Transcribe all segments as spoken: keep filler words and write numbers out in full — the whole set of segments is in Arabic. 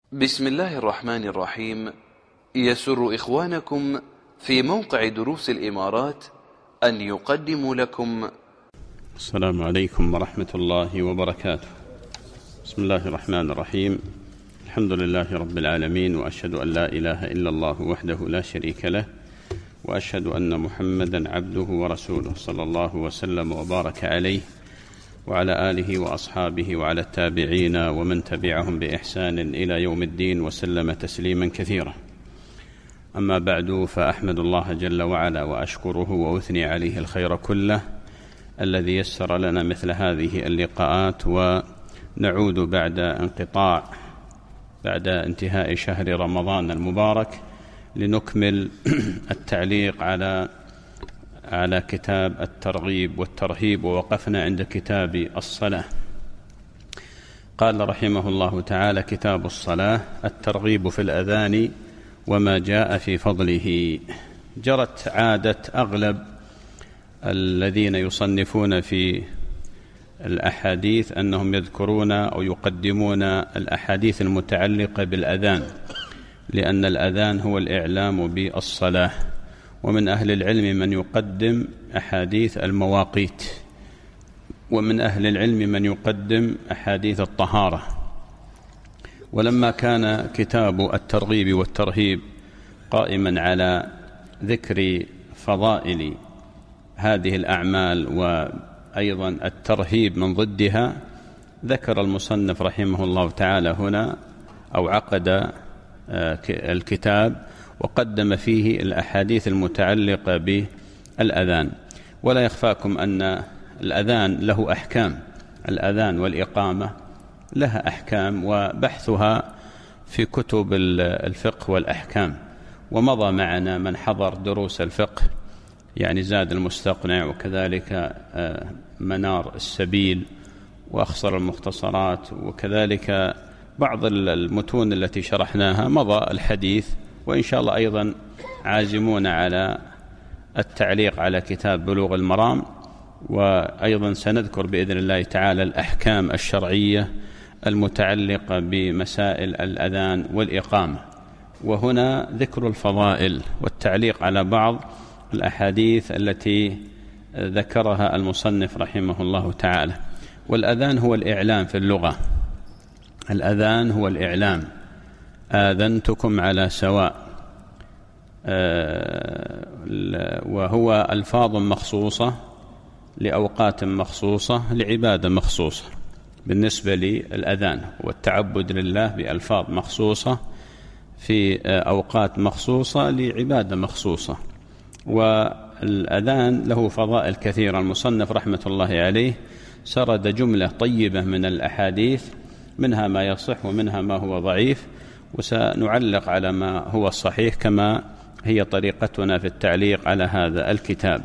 بسم الله الرحمن الرحيم. يسر إخوانكم في موقع دروس الإمارات أن يقدموا لكم السلام عليكم ورحمة الله وبركاته. بسم الله الرحمن الرحيم. الحمد لله رب العالمين، وأشهد أن لا إله إلا الله وحده لا شريك له، وأشهد أن محمدا عبده ورسوله، صلى الله وسلم وبارك عليه وعلى آله وأصحابه وعلى التابعين ومن تبعهم بإحسان إلى يوم الدين، وسلم تسليما كثيرا. أما بعد، فأحمد الله جل وعلا وأشكره وأثني عليه الخير كله الذي يسر لنا مثل هذه اللقاءات، ونعود بعد انقطاع بعد انتهاء شهر رمضان المبارك لنكمل التعليق على على كتاب الترغيب والترهيب، ووقفنا عند كتاب الصلاة. قال رحمه الله تعالى: كتاب الصلاة، الترغيب في الأذان وما جاء في فضله. جرت عادة أغلب الذين يصنفون في الأحاديث أنهم يذكرون أو يقدمون الأحاديث المتعلقة بالأذان، لأن الأذان هو الإعلام بالصلاة. ومن أهل العلم من يقدم أحاديث المواقيت، ومن أهل العلم من يقدم أحاديث الطهارة. ولما كان كتاب الترغيب والترهيب قائما على ذكر فضائل هذه الأعمال وأيضا الترهيب من ضدها، ذكر المصنف رحمه الله تعالى هنا أو عقد الكتاب وقدم فيه الأحاديث المتعلقة بالأذان. ولا يخفاكم أن الأذان له أحكام، الأذان والإقامة لها أحكام، وبحثها في كتب الفقه والأحكام. ومضى معنا من حضر دروس الفقه، يعني زاد المستقنع، وكذلك منار السبيل، وأخصر المختصرات، وكذلك بعض المتون التي شرحناها مضى الحديث. وإن شاء الله أيضا عازمون على التعليق على كتاب بلوغ المرام، وأيضا سنذكر بإذن الله تعالى الأحكام الشرعية المتعلقة بمسائل الأذان والإقامة. وهنا ذكر الفضائل والتعليق على بعض الأحاديث التي ذكرها المصنف رحمه الله تعالى. والأذان هو الإعلام في اللغة، الأذان هو الإعلام، آذنتكم على سواء، وهو ألفاظ مخصوصة لأوقات مخصوصة لعبادة مخصوصة. بالنسبة للأذان والتعبد لله بألفاظ مخصوصة في أوقات مخصوصة لعبادة مخصوصة. والأذان له فضائل كثيرة. المصنف رحمة الله عليه سرد جملة طيبة من الأحاديث، منها ما يصح ومنها ما هو ضعيف، وسنعلق على ما هو الصحيح كما هي طريقتنا في التعليق على هذا الكتاب.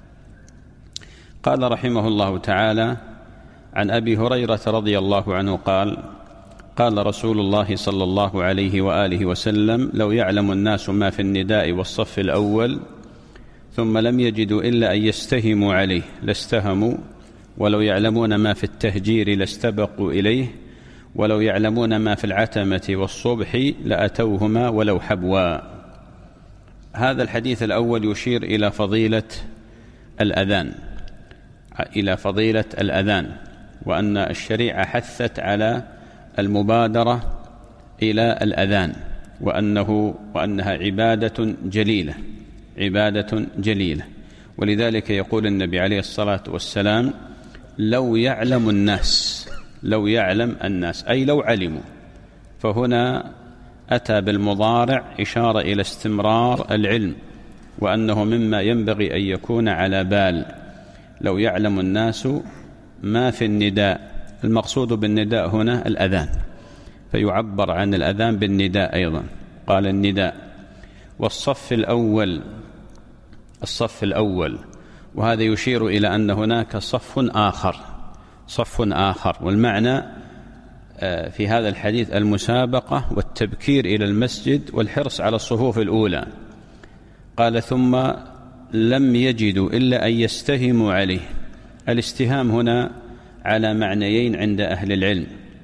قال رحمه الله تعالى: عن أبي هريرة رضي الله عنه قال: قال رسول الله صلى الله عليه وآله وسلم: لو يعلم الناس ما في النداء والصف الأول ثم لم يجدوا إلا أن يستهموا عليه لاستهموا، ولو يعلمون ما في التهجير لاستبقوا إليه، ولو يعلمون ما في العتمة والصبح لأتوهما ولو حبوا. هذا الحديث الأول يشير إلى فضيلة الأذان، إلى فضيلة الأذان، وأن الشريعة حثت على المبادرة إلى الأذان، وأنه وأنها عبادة جليلة، عبادة جليلة. ولذلك يقول النبي عليه الصلاة والسلام: لو يعلم الناس، لو يعلم الناس أي لو علموا. فهنا أتى بالمضارع إشارة إلى استمرار العلم، وأنه مما ينبغي أن يكون على بال. لو يعلم الناس ما في النداء، المقصود بالنداء هنا الأذان، فيعبر عن الأذان بالنداء أيضا، قال النداء. والصف الأول، الصف الأول، وهذا يشير إلى أن هناك صف آخر، صف آخر. والمعنى في هذا الحديث المسابقة والتبكير إلى المسجد والحرص على الصفوف الأولى. قال: ثم لم يجدوا إلا أن يستهموا عليه. الاستهام هنا على معنيين عند أهل العلم،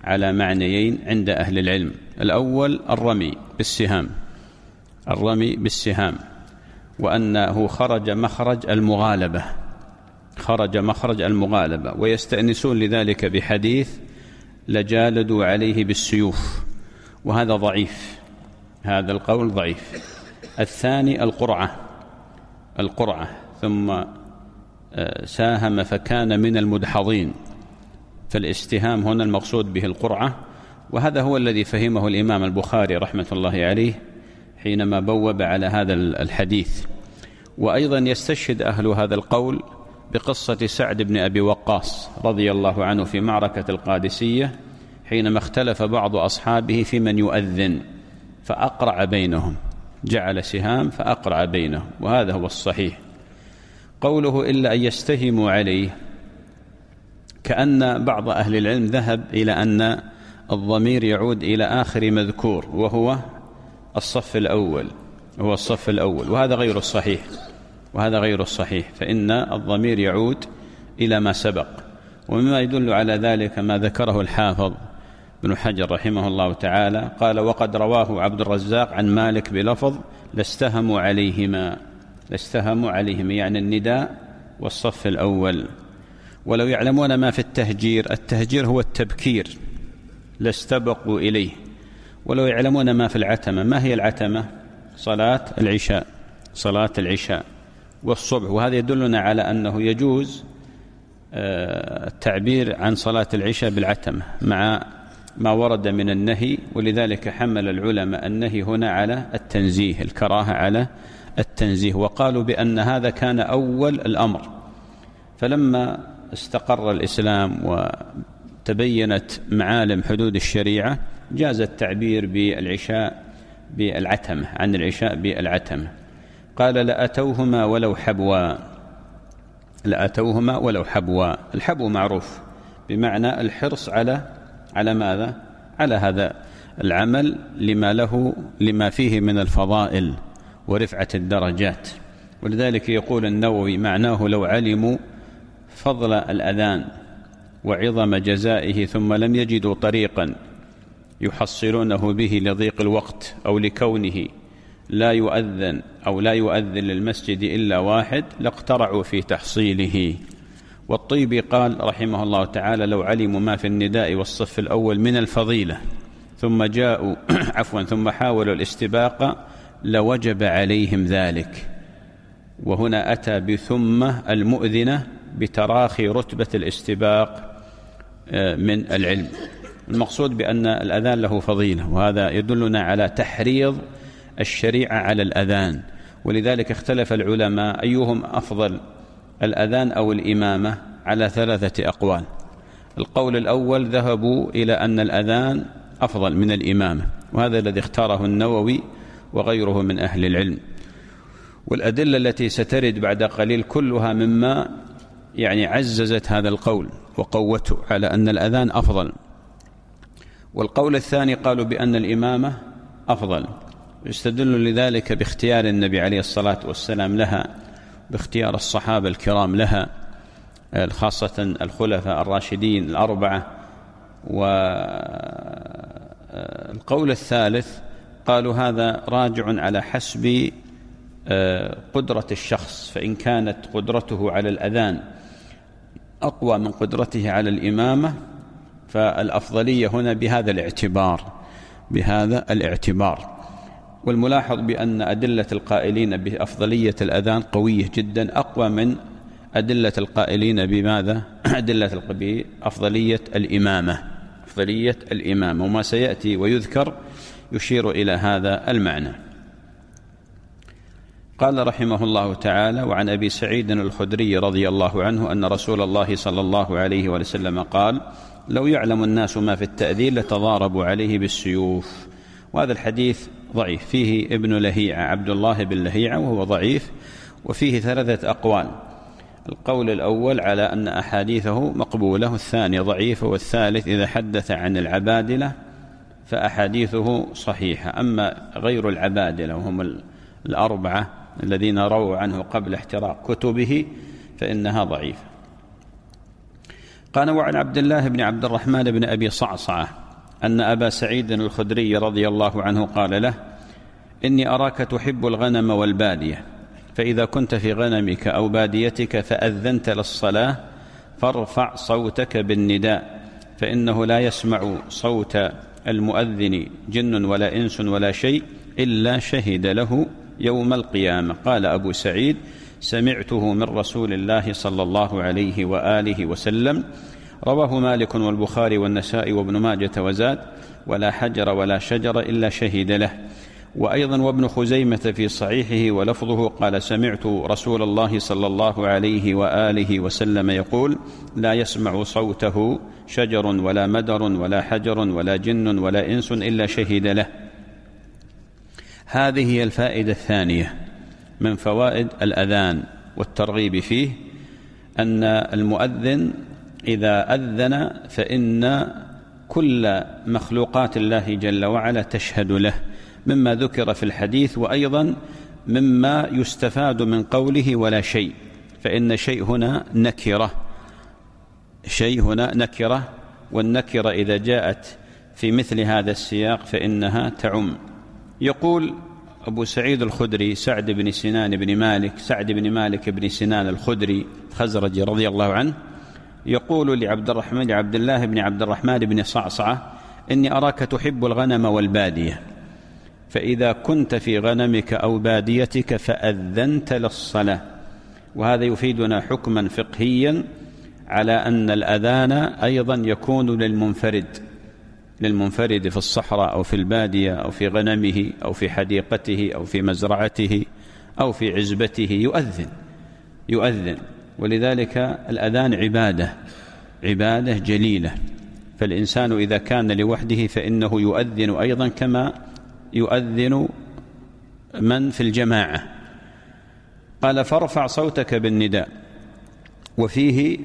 على معنيين عند أهل العلم. الأول الرمي بالسهام، الرمي بالسهام، وأنه خرج مخرج المغالبة، خرج مخرج المغالبة، ويستأنسون لذلك بحديث لجالدوا عليه بالسيوف، وهذا ضعيف، هذا القول ضعيف. الثاني القرعة، القرعة ثم ساهم فكان من المدحضين، فالاستهام هنا المقصود به القرعة، وهذا هو الذي فهمه الإمام البخاري رحمة الله عليه حينما بوب على هذا الحديث. وأيضا يستشهد أهل هذا القول بقصة سعد بن أبي وقاص رضي الله عنه في معركة القادسية، حينما اختلف بعض أصحابه في من يؤذن فأقرع بينهم، جعل سهام فأقرع بينهم، وهذا هو الصحيح. قوله إلا أن يستهموا عليه، كأن بعض أهل العلم ذهب إلى أن الضمير يعود إلى آخر مذكور وهو الصف الأول، هو الصف الأول، وهذا غير الصحيح، وهذا غير الصحيح، فإن الضمير يعود إلى ما سبق. ومما يدل على ذلك ما ذكره الحافظ بن حجر رحمه الله تعالى، قال وقد رواه عبد الرزاق عن مالك بلفظ لاستهموا عليهما، لاستهموا عليهما يعني النداء والصف الأول. ولو يعلمون ما في التهجير، التهجير هو التبكير، لاستبقوا إليه. ولو يعلمون ما في العتمة، ما هي العتمة؟ صلاة العشاء، صلاة العشاء والصبح، وهذا يدلنا على أنه يجوز التعبير عن صلاة العشاء بالعتمة مع ما ورد من النهي، ولذلك حمل العلماء النهي هنا على التنزيه، الكراهة على التنزيه، وقالوا بأن هذا كان أول الأمر، فلما استقر الإسلام وتبينت معالم حدود الشريعة جاز التعبير بالعشاء بالعتمة، عن العشاء بالعتمة. قال لأتوهما ولو حبوا، لأتوهما ولو حبوا. الحبو معروف بمعنى الحرص على على ماذا؟ على هذا العمل لما له لما فيه من الفضائل ورفعة الدرجات. ولذلك يقول النووي معناه لو علموا فضل الأذان وعظم جزائه ثم لم يجدوا طريقا يحصلونه به لضيق الوقت أو لكونه لا يؤذن أو لا يؤذن للمسجد إلا واحد لاقترعوا في تحصيله. والطيبي قال رحمه الله تعالى لو علموا ما في النداء والصف الأول من الفضيلة ثم جاءوا عفوا ثم حاولوا الاستباق لوجب عليهم ذلك. وهنا أتى بثم المؤذنة بتراخي رتبة الاستباق من العلم. المقصود بأن الأذان له فضيلة، وهذا يدلنا على تحريض الشريعة على الأذان. ولذلك اختلف العلماء أيهم أفضل، الأذان أو الإمامة، على ثلاثة أقوال. القول الأول ذهبوا إلى أن الأذان أفضل من الإمامة، وهذا الذي اختاره النووي وغيره من أهل العلم. والأدلة التي سترد بعد قليل كلها مما يعني عززت هذا القول وقوته على أن الأذان أفضل. والقول الثاني قالوا بأن الإمامة أفضل، يستدل لذلك باختيار النبي عليه الصلاة والسلام لها، باختيار الصحابة الكرام لها، خاصة الخلفاء الراشدين الأربعة. والقول الثالث قالوا هذا راجع على حسب قدرة الشخص، فإن كانت قدرته على الأذان أقوى من قدرته على الإمامة فالأفضلية هنا بهذا الاعتبار، بهذا الاعتبار. والملاحظ بأن أدلة القائلين بأفضلية الأذان قوية جدا، أقوى من أدلة القائلين بماذا؟ أدلة بأفضلية الإمامة، أفضلية الإمامة، وما سيأتي ويذكر يشير إلى هذا المعنى. قال رحمه الله تعالى: وعن أبي سعيد الخدري رضي الله عنه أن رسول الله صلى الله عليه وسلم قال: لو يعلم الناس ما في التأذين لتضاربوا عليه بالسيوف. وهذا الحديث ضعيف، فيه ابن لهيعة عبد الله بن لهيعة وهو ضعيف، وفيه ثلاثة أقوال. القول الأول على أن أحاديثه مقبولة، الثاني ضعيفة، والثالث إذا حدث عن العبادلة فأحاديثه صحيحة. أما غير العبادلة وهم الأربعة الذين رووا عنه قبل احتراق كتبه فإنها ضعيفة. قال: وعن عبد الله بن عبد الرحمن بن أبي صعصعة أن أبا سعيد الخدري رضي الله عنه قال له: إني أراك تحب الغنم والبادية، فإذا كنت في غنمك أو باديتك فأذنت للصلاة فارفع صوتك بالنداء، فإنه لا يسمع صوت المؤذن جن ولا إنس ولا شيء إلا شهد له يوم القيامة. قال أبو سعيد: سمعته من رسول الله صلى الله عليه وآله وسلم. رواه مالك والبخاري والنسائي وابن ماجة وزاد: ولا حجر ولا شجر إلا شهد له. وأيضا وابن خزيمة في صحيحه ولفظه قال: سمعت رسول الله صلى الله عليه وآله وسلم يقول: لا يسمع صوته شجر ولا مدر ولا حجر ولا جن ولا إنس إلا شهد له. هذه هي الفائدة الثانية من فوائد الأذان والترغيب فيه، أن المؤذن إذا أذن فإن كل مخلوقات الله جل وعلا تشهد له، مما ذكر في الحديث، وأيضا مما يستفاد من قوله ولا شيء، فإن شيء هنا نكرة، شيء هنا نكرة، والنكرة إذا جاءت في مثل هذا السياق فإنها تعم. يقول أبو سعيد الخدري سعد بن سنان بن مالك سعد بن مالك بن سنان الخدري خزرجي رضي الله عنه، يقول لعبد الرحمن لعبد الله بن عبد الرحمن بن صعصعة: إني أراك تحب الغنم والبادية، فإذا كنت في غنمك أو باديتك فأذنت للصلاة. وهذا يفيدنا حكما فقهيا على أن الأذان أيضا يكون للمنفرد للمنفرد في الصحراء أو في البادية أو في غنمه أو في حديقته أو في مزرعته أو في عزبته يؤذن يؤذن ولذلك الأذان عبادة عبادة جليلة، فالإنسان إذا كان لوحده فإنه يؤذن أيضا كما يؤذن من في الجماعة. قال: فارفع صوتك بالنداء. وفيه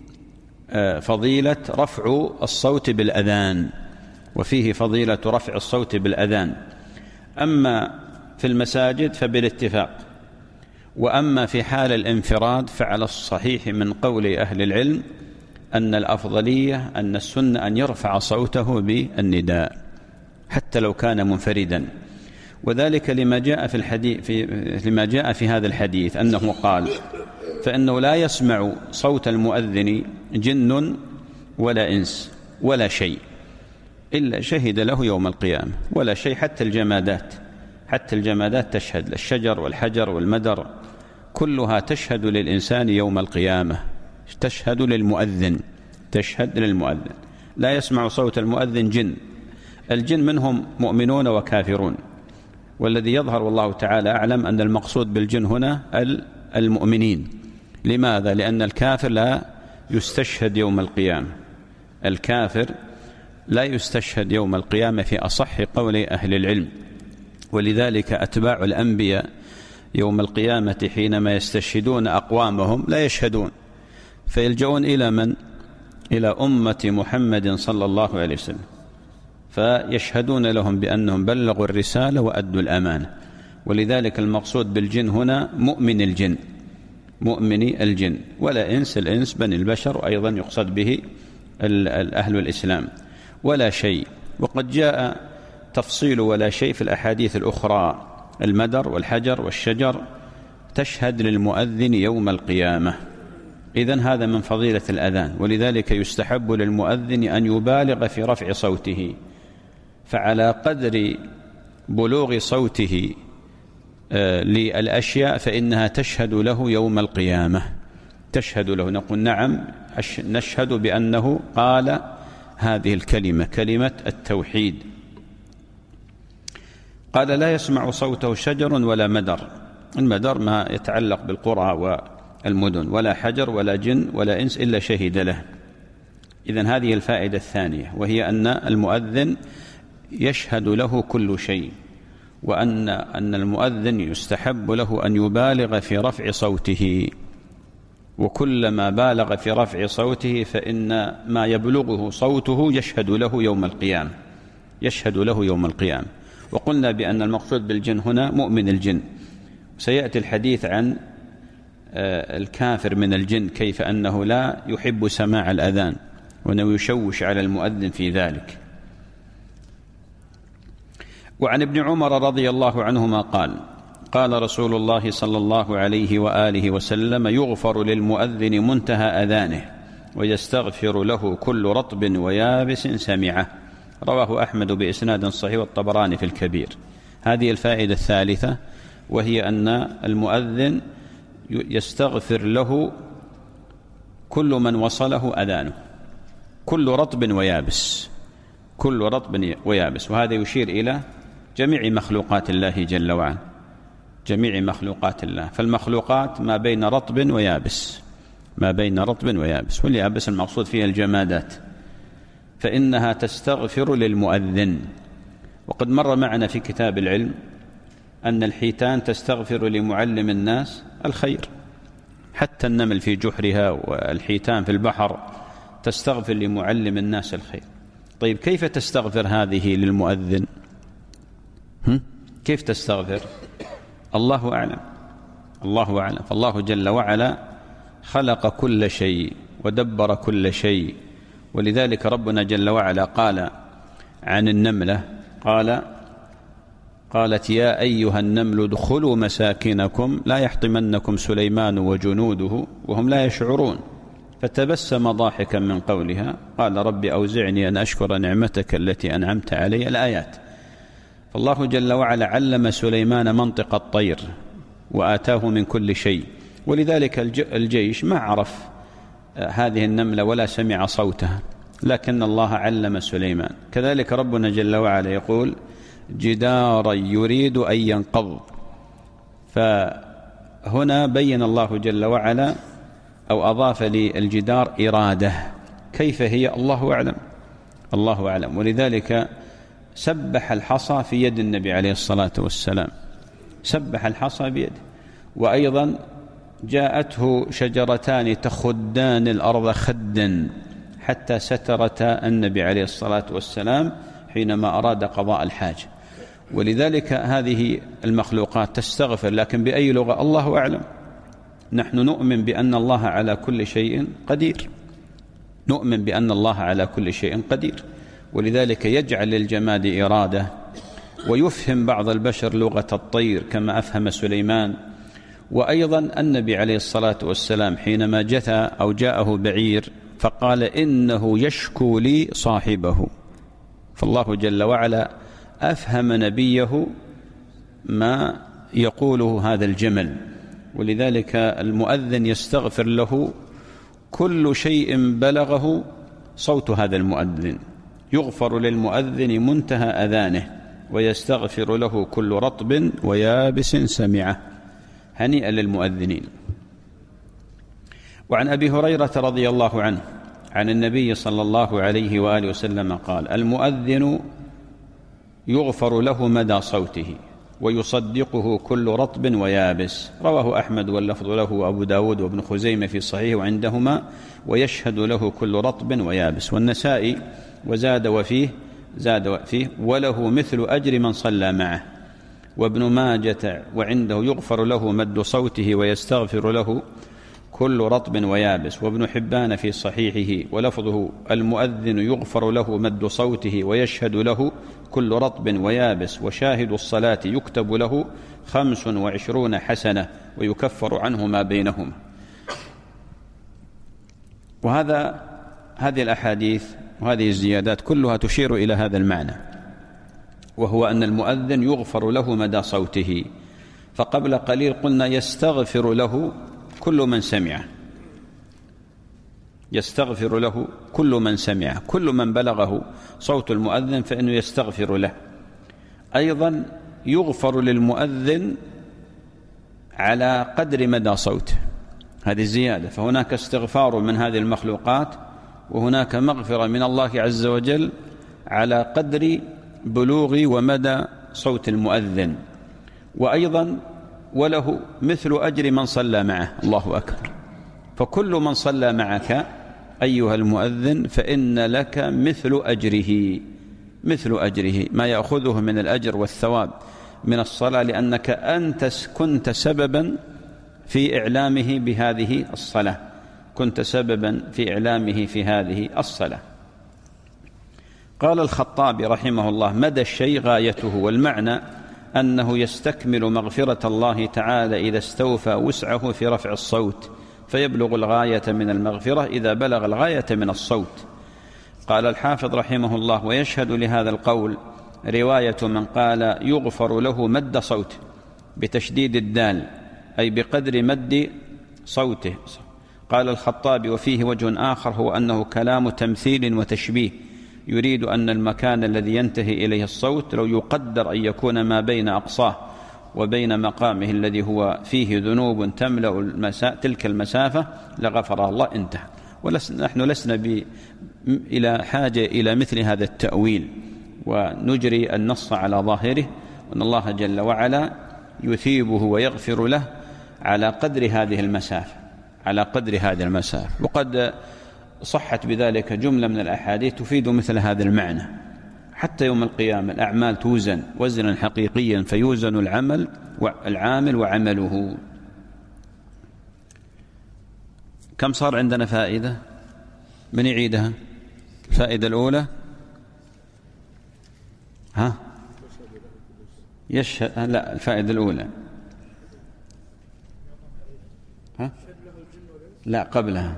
فضيلة رفع الصوت بالأذان وفيه فضيلة رفع الصوت بالأذان. أما في المساجد فبالاتفاق، وأما في حال الانفراد فعلى الصحيح من قول أهل العلم أن الأفضلية أن السنة أن يرفع صوته بالنداء حتى لو كان منفردا، وذلك لما جاء في الحديث في لما جاء في هذا الحديث أنه قال: فإنه لا يسمع صوت المؤذن جن ولا إنس ولا شيء إلا شهد له يوم القيامة. ولا شيء، حتى الجمادات حتى الجمادات تشهد، الشجر والحجر والمدر كلها تشهد للإنسان يوم القيامة، تشهد للمؤذن تشهد للمؤذن لا يسمع صوت المؤذن جن. الجن منهم مؤمنون وكافرون، والذي يظهر والله تعالى أعلم أن المقصود بالجن هنا المؤمنين. لماذا؟ لأن الكافر لا يستشهد يوم القيامة الكافر لا يستشهد يوم القيامة في أصح قول أهل العلم، ولذلك أتباع الأنبياء يوم القيامة حينما يستشهدون أقوامهم لا يشهدون، فيلجؤون إلى من؟ إلى أمة محمد صلى الله عليه وسلم، فيشهدون لهم بأنهم بلغوا الرسالة وأدوا الأمانة. ولذلك المقصود بالجن هنا مؤمن الجن مؤمن الجن ولا إنس، الإنس بني البشر، وأيضا يقصد به أهل الإسلام. ولا شيء، وقد جاء تفصيل ولا شيء في الأحاديث الأخرى، المدر والحجر والشجر تشهد للمؤذن يوم القيامة. إذن هذا من فضيلة الأذان، ولذلك يستحب للمؤذن أن يبالغ في رفع صوته، فعلى قدر بلوغ صوته للأشياء فإنها تشهد له يوم القيامة تشهد له. نقول نعم نشهد بأنه قال هذه الكلمة كلمة التوحيد. قال: لا يسمع صوته شجر ولا مدر. المدر ما يتعلق بالقرى والمدن، ولا حجر ولا جن ولا إنس إلا شهد له. إذن هذه الفائدة الثانية، وهي أن المؤذن يشهد له كل شيء، وأن أن المؤذن يستحب له أن يبالغ في رفع صوته، وكلما بالغ في رفع صوته فإن ما يبلغه صوته يشهد له يوم القيامة يشهد له يوم القيامة. وقلنا بأن المقصود بالجن هنا مؤمن الجن، سيأتي الحديث عن الكافر من الجن كيف أنه لا يحب سماع الأذان وأنه يشوش على المؤذن في ذلك. وعن ابن عمر رضي الله عنهما قال قال رسول الله صلى الله عليه وآله وسلم يغفر للمؤذن منتهى أذانه ويستغفر له كل رطب ويابس سمعه. رواه أحمد بإسناد صحيح والطبراني في الكبير. هذه الفائدة الثالثة، وهي أن المؤذن يستغفر له كل من وصله أذانه، كل رطب ويابس، كل رطب ويابس. وهذا يشير إلى جميع مخلوقات الله جل وعلا، جميع مخلوقات الله. فالمخلوقات ما بين رطب ويابس، ما بين رطب ويابس، واليابس المقصود فيها الجمادات، فإنها تستغفر للمؤذن. وقد مر معنا في كتاب العلم أن الحيتان تستغفر لمعلم الناس الخير، حتى النمل في جحرها والحيتان في البحر تستغفر لمعلم الناس الخير. طيب كيف تستغفر هذه للمؤذن؟ هم؟ كيف تستغفر؟ الله أعلم، الله أعلم. فالله جل وعلا خلق كل شيء ودبر كل شيء، ولذلك ربنا جل وعلا قال عن النملة، قال قالت يا أيها النمل ادخلوا مساكنكم لا يحطمنكم سليمان وجنوده وهم لا يشعرون، فتبسم ضاحكا من قولها قال رب أوزعني أن أشكر نعمتك التي أنعمت علي. الآيات. فالله جل وعلا علم سليمان منطق الطير وآتاه من كل شيء، ولذلك الجيش ما عرف هذه النملة ولا سمع صوتها، لكن الله علم سليمان. كذلك ربنا جل وعلا يقول جدارا يريد أن ينقض، فهنا بين الله جل وعلا أو أضاف للجدار إرادة، كيف هي؟ الله أعلم، الله أعلم. ولذلك سبح الحصى في يد النبي عليه الصلاة والسلام، سبح الحصى بيده. وأيضا جاءته شجرتان تخدان الأرض خدا حتى سترتا النبي عليه الصلاة والسلام حينما أراد قضاء الحاجة. ولذلك هذه المخلوقات تستغفر، لكن بأي لغة الله أعلم. نحن نؤمن بأن الله على كل شيء قدير، نؤمن بأن الله على كل شيء قدير، ولذلك يجعل للجماد إرادة، ويفهم بعض البشر لغة الطير كما أفهم سليمان. وأيضا النبي عليه الصلاة والسلام حينما جثى أو جاءه بعير فقال إنه يشكو لي صاحبه، فالله جل وعلا أفهم نبيه ما يقوله هذا الجمل. ولذلك المؤذن يستغفر له كل شيء بلغه صوت هذا المؤذن، يغفر للمؤذن منتهى أذانه ويستغفر له كل رطب ويابس سمعه. هنيئا للمؤذنين. وعن أبي هريرة رضي الله عنه عن النبي صلى الله عليه وآله وسلم قال المؤذن يغفر له مدى صوته ويصدقه كل رطب ويابس. رواه أحمد واللفظ له وأبو داود وابن خزيمة في صحيح وعندهما ويشهد له كل رطب ويابس. والنسائي وزاد وفيه زاد وفيه وله مثل أجر من صلى معه. وابن ماجة وعنده يغفر له مد صوته ويستغفر له كل رطب ويابس. وابن حبان في صحيحه ولفظه المؤذن يغفر له مد صوته ويشهد له كل رطب ويابس. وشاهد الصلاة يكتب له خمس وعشرون حسنة ويكفر عنه ما بينهما. وهذا هذه الأحاديث وهذه الزيادات كلها تشير إلى هذا المعنى، وهو أن المؤذن يغفر له مدى صوته. فقبل قليل قلنا يستغفر له كل من سمعه، يستغفر له كل من سمعه، كل من بلغه صوت المؤذن فإنه يستغفر له. أيضا يغفر للمؤذن على قدر مدى صوته، هذه الزيادة. فهناك استغفار من هذه المخلوقات وهناك مغفرة من الله عز وجل على قدر بلوغ ومدى صوت المؤذن. وأيضا وله مثل أجر من صلى معه. الله أكبر. فكل من صلى معك أيها المؤذن فإن لك مثل أجره، مثل أجره ما يأخذه من الأجر والثواب من الصلاة، لأنك أنت كنت سببا في إعلامه بهذه الصلاة، كنت سببا في إعلامه في هذه الصلاة. قال الخطابي رحمه الله: مدى الشيء غايته، والمعنى أنه يستكمل مغفرة الله تعالى إذا استوفى وسعه في رفع الصوت، فيبلغ الغاية من المغفرة إذا بلغ الغاية من الصوت. قال الحافظ رحمه الله: ويشهد لهذا القول رواية من قال يغفر له مد صوته بتشديد الدال، أي بقدر مد صوته. قال الخطابي: وفيه وجه آخر، هو أنه كلام تمثيل وتشبيه، يريد أن المكان الذي ينتهي إليه الصوت لو يقدر أن يكون ما بين أقصاه وبين مقامه الذي هو فيه ذنوب تملأ المسا... تلك المسافة لغفر الله، انتهى. ونحن لسنا ب... إلى حاجة إلى مثل هذا التأويل، ونجري النص على ظاهره، وأن الله جل وعلا يثيبه ويغفر له على قدر هذه المسافة، على قدر هذه المسافة. وقد صحت بذلك جملة من الأحاديث تفيد مثل هذا المعنى. حتى يوم القيامة الأعمال توزن وزنا حقيقيا، فيوزن العمل والعامل وعمله. كم صار عندنا فائدة؟ من يعيدها؟ الفائدة الأولى ها يشهد لا الفائدة الأولى ها لا قبلها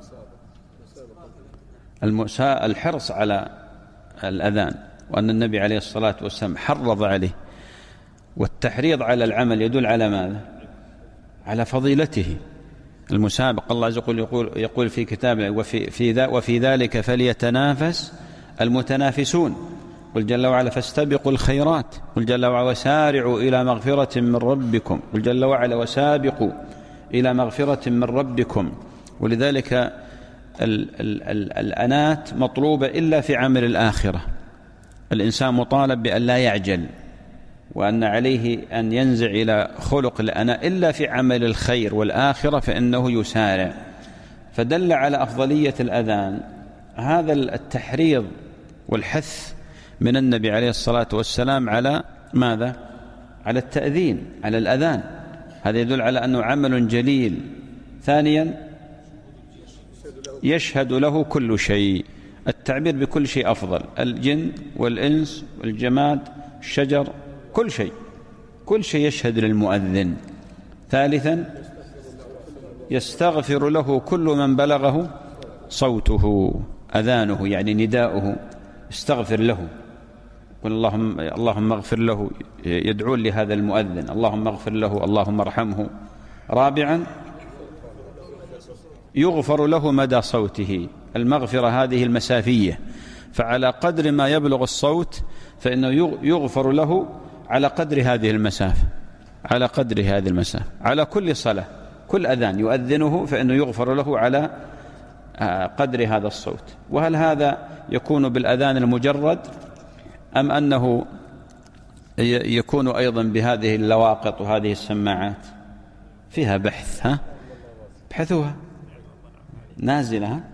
المساء الحرص على الأذان، وأن النبي عليه الصلاة والسلام حرض عليه، والتحريض على العمل يدل على ماذا؟ على فضيلته. المسابق الله عز وجل يقول, يقول في كتابه: وفي, في ذا وفي ذلك فليتنافس المتنافسون. قل جل وعلا: فاستبقوا الخيرات. قل جل وعلا: وسارعوا إلى مغفرة من ربكم. قل جل وعلا: وسابقوا إلى مغفرة من ربكم. ولذلك ال ال ال الأنات مطلوبة إلا في عمل الآخرة. الإنسان مطالب بأن لا يعجل، وأن عليه أن ينزع إلى خلق الأناء إلا في عمل الخير والآخرة فإنه يسارع. فدل على أفضلية الأذان هذا التحريض والحث من النبي عليه الصلاة والسلام على ماذا؟ على التأذين، على الأذان. هذا يدل على أنه عمل جليل. ثانيا يشهد له كل شيء. التعبير بكل شيء أفضل، الجن والإنس والجماد الشجر، كل شيء كل شيء يشهد للمؤذن. ثالثا يستغفر له كل من بلغه صوته، أذانه يعني نداؤه، استغفر له. قل اللهم اللهم اغفر له، يدعون لهذا المؤذن: اللهم اغفر له، اللهم ارحمه. رابعا يغفر له مدى صوته. المغفرة هذه المسافية، فعلى قدر ما يبلغ الصوت فإنه يغفر له على قدر هذه المسافة، على قدر هذه المسافة. على كل صلاة، كل أذان يؤذنه فإنه يغفر له على قدر هذا الصوت. وهل هذا يكون بالأذان المجرد، أم أنه يكون أيضا بهذه اللواقط وهذه السماعات؟ فيها بحث، ها بحثوها نازلة، ها؟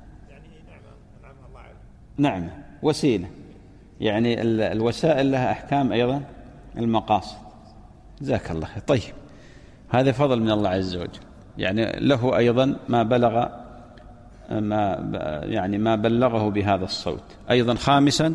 نعم وسيلة، يعني الوسائل لها أحكام أيضا المقاصد. جزاك الله خير. طيب، هذا فضل من الله عز وجل، يعني له أيضا ما بلغ ما يعني ما بلغه بهذا الصوت. أيضا خامسا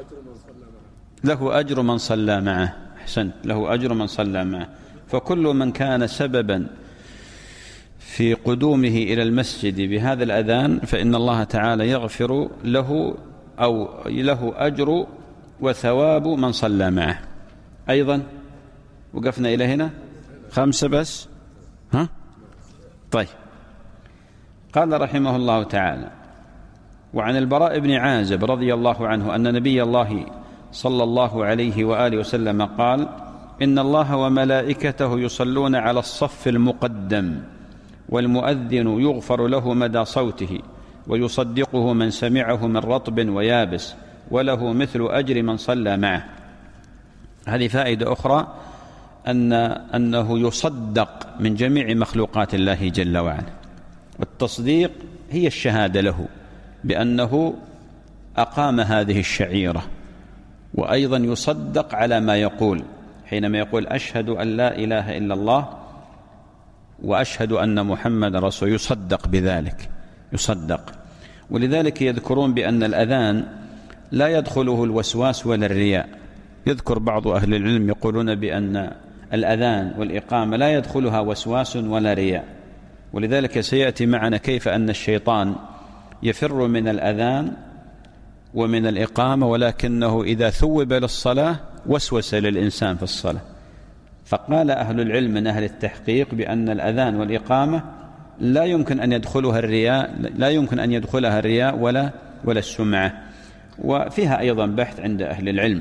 له أجر من صلى معه. أحسنت، له أجر من صلى معه. فكل من كان سببا في قدومه إلى المسجد بهذا الأذان فإن الله تعالى يغفر له، أو له أجر وثواب من صلى معه. أيضا وقفنا إلى هنا خمسة بس، ها؟ طيب. قال رحمه الله تعالى: وعن البراء بن عازب رضي الله عنه أن نبي الله صلى الله عليه وآله وسلم قال: إن الله وملائكته يصلون على الصف المقدم، والمؤذن يغفر له مدى صوته، ويصدقه من سمعه من رطب ويابس، وله مثل أجر من صلى معه. هذه فائدة أخرى، أن أنه يصدق من جميع مخلوقات الله جل وعلا. والتصديق هي الشهادة له بأنه أقام هذه الشعيرة، وأيضا يصدق على ما يقول حينما يقول: أشهد أن لا إله إلا الله وأشهد أن محمد رسول، يصدق بذلك، يصدق. ولذلك يذكرون بأن الأذان لا يدخله الوسواس ولا الرياء. يذكر بعض أهل العلم يقولون بأن الأذان والإقامة لا يدخلها وسواس ولا رياء، ولذلك سيأتي معنا كيف أن الشيطان يفر من الأذان ومن الإقامة، ولكنه إذا ثوب للصلاة وسوس للإنسان في الصلاة. فقال أهل العلم من أهل التحقيق بأن الأذان والإقامة لا يمكن أن يدخلها الرياء لا يمكن أن يدخلها الرياء ولا ولا السمعة، وفيها أيضا بحث عند أهل العلم.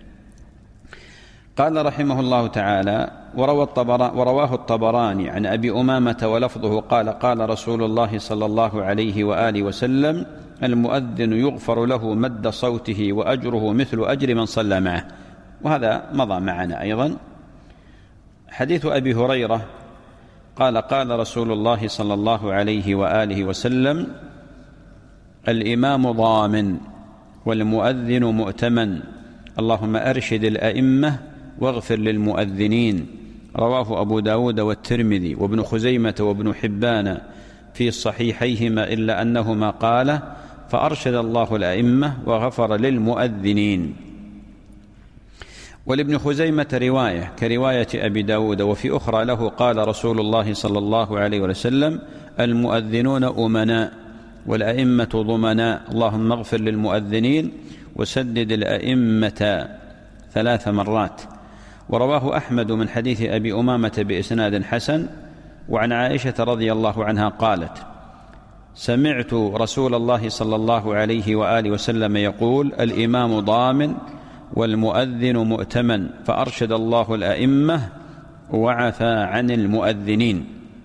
قال رحمه الله تعالى: وروى الطبرا ورواه الطبراني عن أبي أمامة ولفظه قال: قال رسول الله صلى الله عليه وآله وسلم: المؤذن يغفر له مد صوته وأجره مثل أجر من صلى معه. وهذا مضى معنا أيضا. حديث أبي هريرة قال: قال رسول الله صلى الله عليه وآله وسلم: الإمام ضامن والمؤذن مؤتمن، اللهم أرشد الأئمة واغفر للمؤذنين. رواه أبو داود والترمذي وابن خزيمة وابن حبان في صحيحيهما، إلا أنهما قال: فأرشد الله الأئمة وغفر للمؤذنين. ولابن خزيمة رواية كرواية أبي داود، وفي أخرى له قال رسول الله صلى الله عليه وسلم: المؤذنون أمناء والأئمة ضمناء، اللهم اغفر للمؤذنين وسدد الأئمة ثلاث مرات. ورواه أحمد من حديث أبي أمامة بإسناد حسن. وعن عائشة رضي الله عنها قالت: سمعت رسول الله صلى الله عليه وآله وسلم يقول: الإمام ضامن والمؤذن مؤتمن، فأرشد الله الأئمة وعفى عن المؤذنين.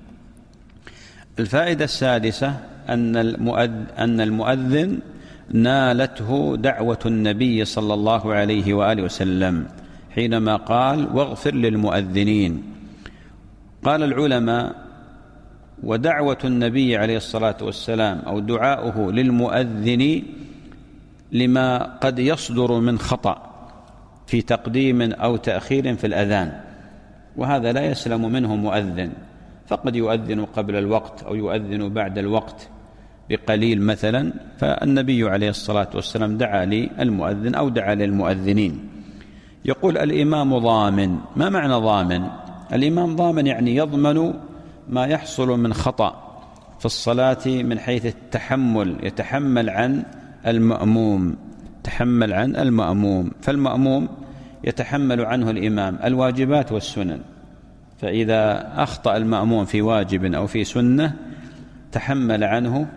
الفائدة السادسة أن المؤذن, أن المؤذن نالته دعوة النبي صلى الله عليه وآله وسلم حينما قال: واغفر للمؤذنين. قال العلماء: ودعوة النبي عليه الصلاة والسلام أو دعاؤه للمؤذن لما قد يصدر من خطأ في تقديم أو تأخير في الأذان، وهذا لا يسلم منه مؤذن، فقد يؤذن قبل الوقت أو يؤذن بعد الوقت بقليل مثلا، فالنبي عليه الصلاة والسلام دعا للمؤذن أو دعا للمؤذنين. يقول: الإمام ضامن. ما معنى ضامن؟ الإمام ضامن يعني يضمن ما يحصل من خطأ في الصلاة من حيث التحمل، يتحمل عن المأموم تحمل عن المأموم فالمأموم يتحمل عنه الإمام الواجبات والسنن، فإذا أخطأ المأموم في واجب أو في سنة تحمل عنه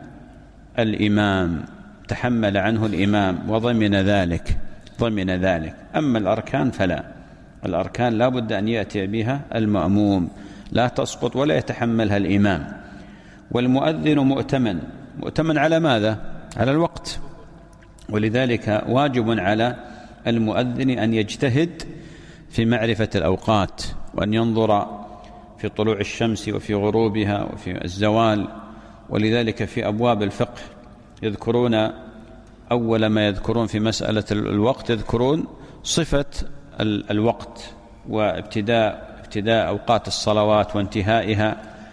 الإمام تحمل عنه الإمام وضمن ذلك ضمن ذلك. أما الأركان فلا، الأركان لا بد أن يأتي بها المأموم، لا تسقط ولا يتحملها الإمام. والمؤذن مؤتمن. مؤتمن على ماذا؟ على الوقت، ولذلك واجب على المؤذن أن يجتهد في معرفة الأوقات، وأن ينظر في طلوع الشمس وفي غروبها وفي الزوال. ولذلك في أبواب الفقه يذكرون أول ما يذكرون في مسألة الوقت يذكرون صفة الوقت وابتداء ابتداء أوقات الصلوات وانتهائها،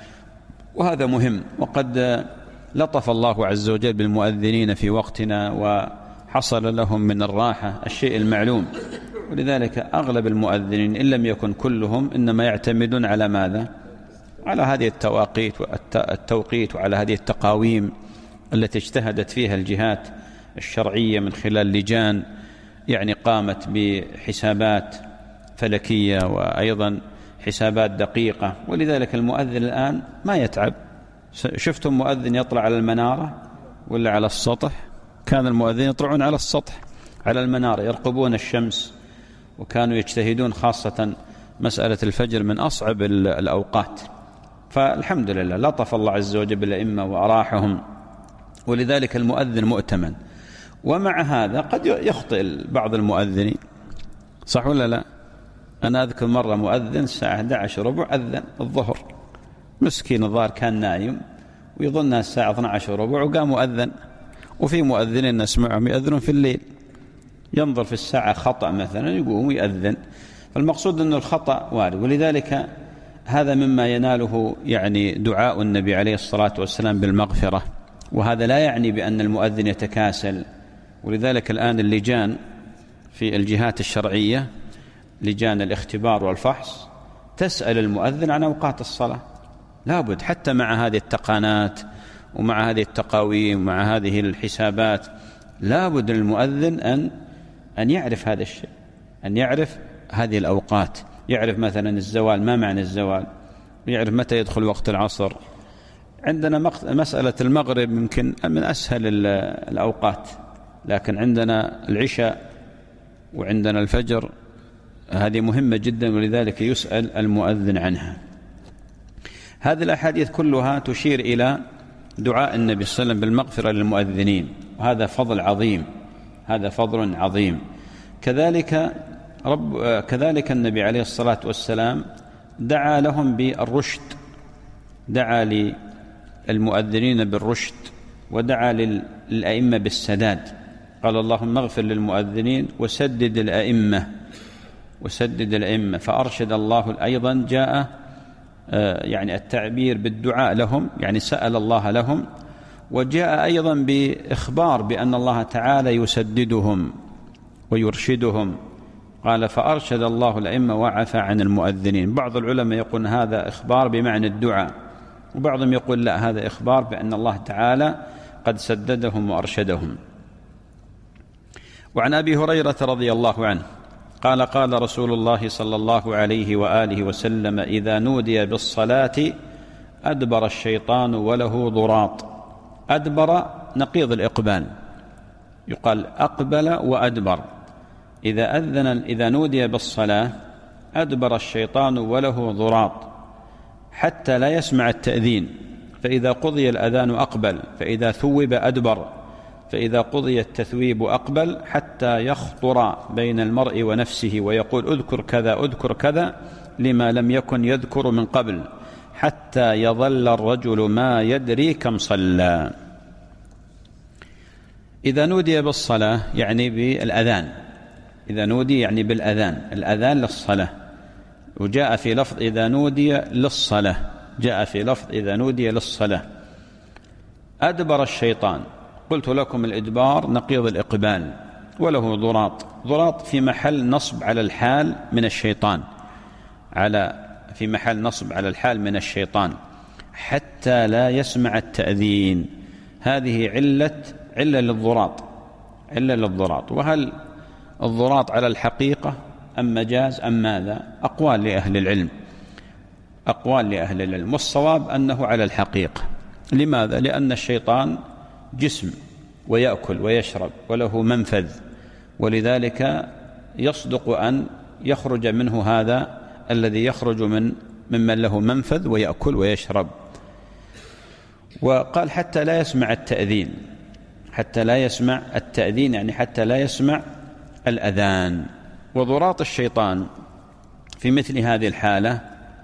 وهذا مهم. وقد لطف الله عز وجل بالمؤذنين في وقتنا وحصل لهم من الراحة الشيء المعلوم، ولذلك أغلب المؤذنين إن لم يكن كلهم إنما يعتمدون على ماذا؟ على هذه التواقيت والتوقيت وعلى هذه التقاويم التي اجتهدت فيها الجهات الشرعية من خلال لجان يعني قامت بحسابات فلكية وأيضا حسابات دقيقة. ولذلك المؤذن الآن ما يتعب. شفتم مؤذن يطلع على المنارة ولا على السطح؟ كان المؤذن يطلعون على السطح على المنارة يرقبون الشمس، وكانوا يجتهدون خاصة مسألة الفجر من أصعب الأوقات. فالحمد لله لطف الله عز وجل بالأئمة وأراحهم، ولذلك المؤذن مؤتمن. ومع هذا قد يخطئ بعض المؤذنين، صح ولا لا؟ أنا أذكر مرة مؤذن الساعة أحد عشر ربع أذن الظهر، مسكين الظاهر كان نايم ويظنها الساعة اثنتي عشرة ربع وقام مؤذن. وفي مؤذنين نسمعهم يأذنون في الليل، ينظر في الساعة خطأ مثلا يقوم ويأذن. فالمقصود أن الخطأ وارد، ولذلك هذا مما يناله يعني دعاء النبي عليه الصلاة والسلام بالمغفرة. وهذا لا يعني بأن المؤذن يتكاسل ولذلك الآن اللجان في الجهات الشرعية، لجان الاختبار والفحص، تسأل المؤذن عن أوقات الصلاة، لابد حتى مع هذه التقانات ومع هذه التقاويم ومع هذه الحسابات، لابد للمؤذن أن أن يعرف هذا الشيء، أن يعرف هذه الأوقات، يعرف مثلا الزوال، ما معنى الزوال، يعرف متى يدخل وقت العصر. عندنا مسألة المغرب يمكن من أسهل الأوقات، لكن عندنا العشاء وعندنا الفجر، هذه مهمة جدا، ولذلك يسأل المؤذن عنها. هذه الأحاديث كلها تشير إلى دعاء النبي صلى الله عليه وسلم بالمغفرة للمؤذنين، وهذا فضل عظيم، هذا فضل عظيم. كذلك رب كذلك النبي عليه الصلاة والسلام دعا لهم بالرشد، دعا للمؤذنين بالرشد، ودعا للأئمة بالسداد، قال اللهم اغفر للمؤذنين وسدد الأئمة، وسدد الأئمة. فأرشد الله. أيضا جاء يعني التعبير بالدعاء لهم، يعني سأل الله لهم، وجاء أيضا بإخبار بأن الله تعالى يسددهم ويرشدهم، قال فأرشد الله الأئمة وعفى عن المؤذنين. بعض العلماء يقول هذا إخبار بمعنى الدعاء، وبعضهم يقول لا، هذا إخبار بأن الله تعالى قد سددهم وأرشدهم. وعن أبي هريرة رضي الله عنه قال قال رسول الله صلى الله عليه وآله وسلم إذا نودي بالصلاة أدبر الشيطان وله ضراط. أدبر نقيض الإقبال، يقال أقبل وأدبر. إذا أذن إذا نودي بالصلاة أدبر الشيطان وله ضراط حتى لا يسمع التأذين، فإذا قضي الأذان أقبل، فإذا ثوب أدبر، فإذا قضي التثويب أقبل، حتى يخطر بين المرء ونفسه ويقول أذكر كذا أذكر كذا لما لم يكن يذكر من قبل، حتى يظل الرجل ما يدري كم صلى. إذا نودي بالصلاة يعني بالأذان، إذا نودي يعني بالأذان، الأذان للصلاة. وجاء في لفظ إذا نودي للصلاة، جاء في لفظ إذا نودي للصلاة. أدبر الشيطان، قلت لكم الإدبار نقيض الإقبال، وله ضراط. ضراط في محل نصب على الحال من الشيطان، على في محل نصب على الحال من الشيطان، حتى لا يسمع التأذين. هذه علة علة للضراط، علة للضراط. وهل الضراط على الحقيقة أم مجاز أم ماذا؟ أقوال لأهل العلم، أقوال لأهل العلم، والصواب أنه على الحقيقة. لماذا؟ لأن الشيطان جسم ويأكل ويشرب وله منفذ، ولذلك يصدق أن يخرج منه هذا الذي يخرج من ممن له منفذ ويأكل ويشرب. وقال حتى لا يسمع التأذين، حتى لا يسمع التأذين يعني حتى لا يسمع الأذان. وضراط الشيطان في مثل هذه الحالة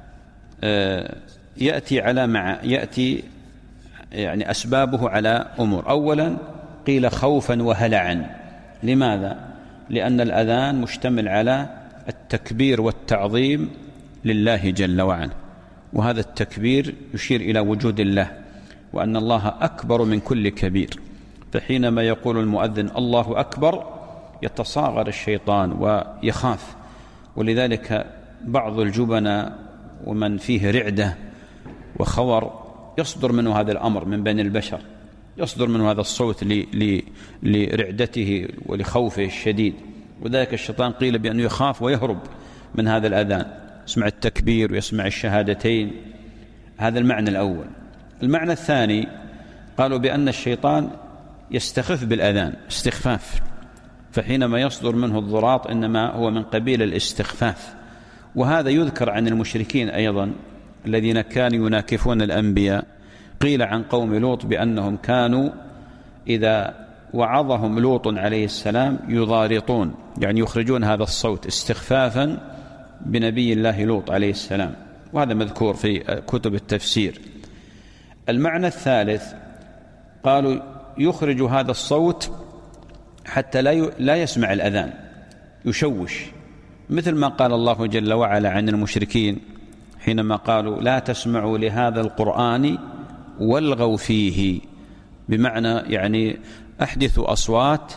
يأتي على مع يأتي يعني أسبابه على أمور. أولا قيل خوفا وهلعا. لماذا؟ لأن الأذان مشتمل على التكبير والتعظيم لله جل وعلا، وهذا التكبير يشير إلى وجود الله، وأن الله أكبر من كل كبير. فحينما يقول المؤذن الله أكبر يتصاغر الشيطان ويخاف. ولذلك بعض الجبناء ومن فيه رعدة وخور يصدر منه هذا الأمر من بين البشر، يصدر منه هذا الصوت لرعدته ولخوفه الشديد. وذلك الشيطان قيل بأنه يخاف ويهرب من هذا الأذان، يسمع التكبير ويسمع الشهادتين. هذا المعنى الأول. المعنى الثاني قالوا بأن الشيطان يستخف بالأذان استخفاف، فحينما يصدر منه الضراط إنما هو من قبيل الاستخفاف. وهذا يذكر عن المشركين أيضا الذين كانوا يناكفون الأنبياء. قيل عن قوم لوط بأنهم كانوا إذا وعظهم لوط عليه السلام يضارطون، يعني يخرجون هذا الصوت استخفافا بنبي الله لوط عليه السلام، وهذا مذكور في كتب التفسير. المعنى الثالث قالوا يخرج هذا الصوت حتى لا لا يسمع الأذان، يشوش، مثل ما قال الله جل وعلا عن المشركين حينما قالوا لا تسمعوا لهذا القرآن والغوا فيه، بمعنى يعني أحدثوا أصوات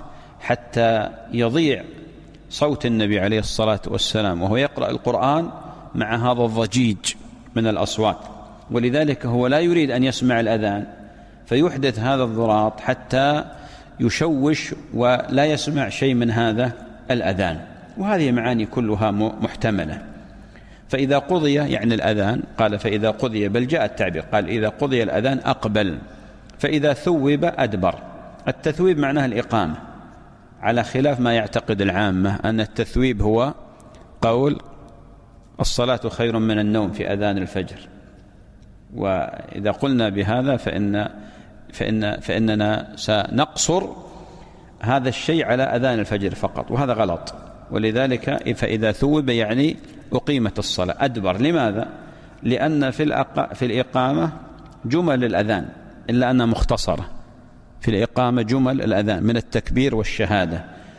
حتى يضيع صوت النبي عليه الصلاة والسلام وهو يقرأ القرآن مع هذا الضجيج من الأصوات، ولذلك هو لا يريد أن يسمع الأذان فيحدث هذا الضراط حتى يشوش ولا يسمع شيء من هذا الأذان. وهذه معاني كلها محتملة. فإذا قضي يعني الأذان، قال فإذا قضي، بل جاء التعبير قال إذا قضي الأذان أقبل، فإذا ثوب أدبر. التثويب معناه الإقامة، على خلاف ما يعتقد العامة أن التثويب هو قول الصلاة خير من النوم في أذان الفجر. وإذا قلنا بهذا فإن فإن فإننا سنقصر هذا الشيء على أذان الفجر فقط، وهذا غلط. ولذلك فإذا ثوب يعني أقيمت الصلاة أدبر. لماذا؟ لأن في الأق... في الإقامة جمل الأذان، إلا أنها مختصرة. في الإقامة جمل الأذان من التكبير والشهادة.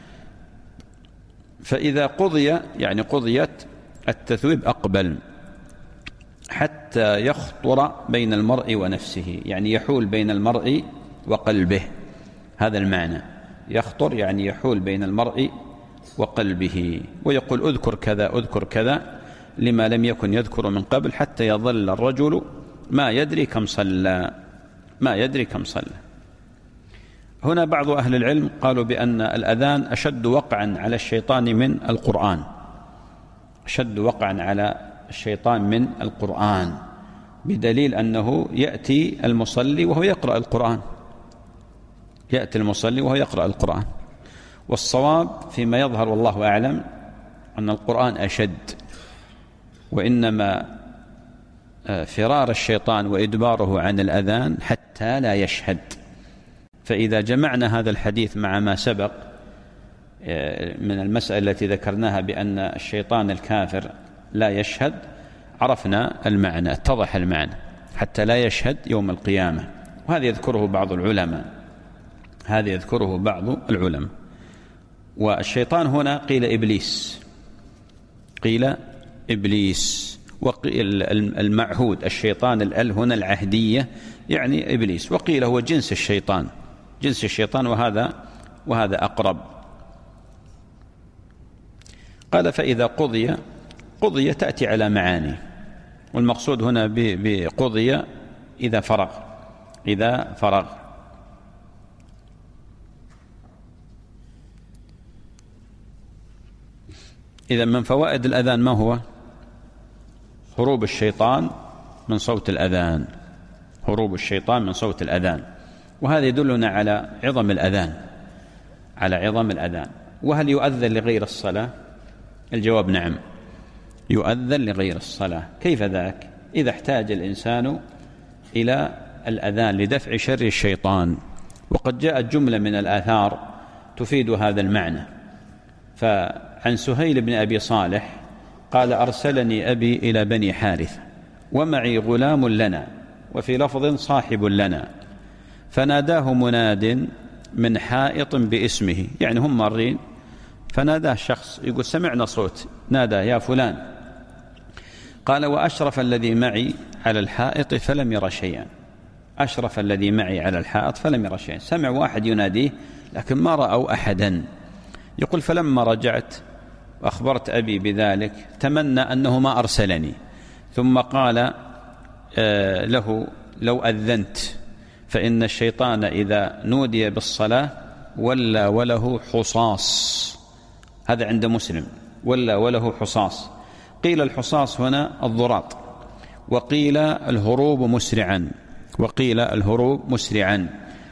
فإذا قضي يعني قضيت التثويب أقبل، حتى يخطر بين المرء ونفسه، يعني يحول بين المرء وقلبه. هذا المعنى، يخطر يعني يحول بين المرء وقلبه، ويقول اذكر كذا اذكر كذا لما لم يكن يذكر من قبل، حتى يظل الرجل ما يدري كم صلى ما يدري كم صلى. هنا بعض أهل العلم قالوا بأن الأذان أشد وقعا على الشيطان من القرآن، أشد وقعا على الشيطان من القرآن، بدليل أنه يأتي المصلي وهو يقرأ القرآن، يأتي المصلي وهو يقرأ القرآن. والصواب فيما يظهر والله أعلم أن القرآن أشد، وإنما فرار الشيطان وإدباره عن الأذان حتى لا يشهد. فإذا جمعنا هذا الحديث مع ما سبق من المسألة التي ذكرناها بأن الشيطان الكافر لا يشهد، عرفنا المعنى، اتضح المعنى، حتى لا يشهد يوم القيامة. وهذا يذكره بعض العلماء، هذا يذكره بعض العلماء. والشيطان هنا قيل إبليس، قيل إبليس، وقيل المعهود الشيطان الأل هنا العهدية يعني إبليس، وقيل هو جنس الشيطان، جنس الشيطان، وهذا وهذا أقرب. قال فإذا قضي، قضي تأتي على معاني، والمقصود هنا بقضي إذا فرغ، إذا فرغ. إذا من فوائد الأذان ما هو؟ هروب الشيطان من صوت الأذان، هروب الشيطان من صوت الأذان. وهذا يدلنا على عظم الأذان، على عظم الأذان. وهل يؤذن لغير الصلاة؟ الجواب نعم، يؤذن لغير الصلاة. كيف ذاك؟ إذا احتاج الإنسان إلى الأذان لدفع شر الشيطان. وقد جاءت جملة من الآثار تفيد هذا المعنى. فعن سهيل بن أبي صالح قال أرسلني أبي إلى بني حارثة ومعي غلام لنا، وفي لفظ صاحب لنا، فناداه مناد من حائط باسمه، يعني هم مارين فناداه شخص يقول سمعنا صوت، نادى يا فلان. قال وأشرف الذي معي على الحائط فلم ير شيئا، أشرف الذي معي على الحائط فلم ير شيئا، سمع واحد يناديه لكن ما رأوا أحدا. يقول فلما رجعت وأخبرت أبي بذلك تمنى أنه ما أرسلني، ثم قال آه له لو أذنت فإن الشيطان إذا نودي بالصلاة ولا وله حصاص. هذا عند مسلم، ولا وله حصاص. قيل الحصاص هنا الضراط، وقيل الهروب مسرعا، وقيل الهروب مسرعا.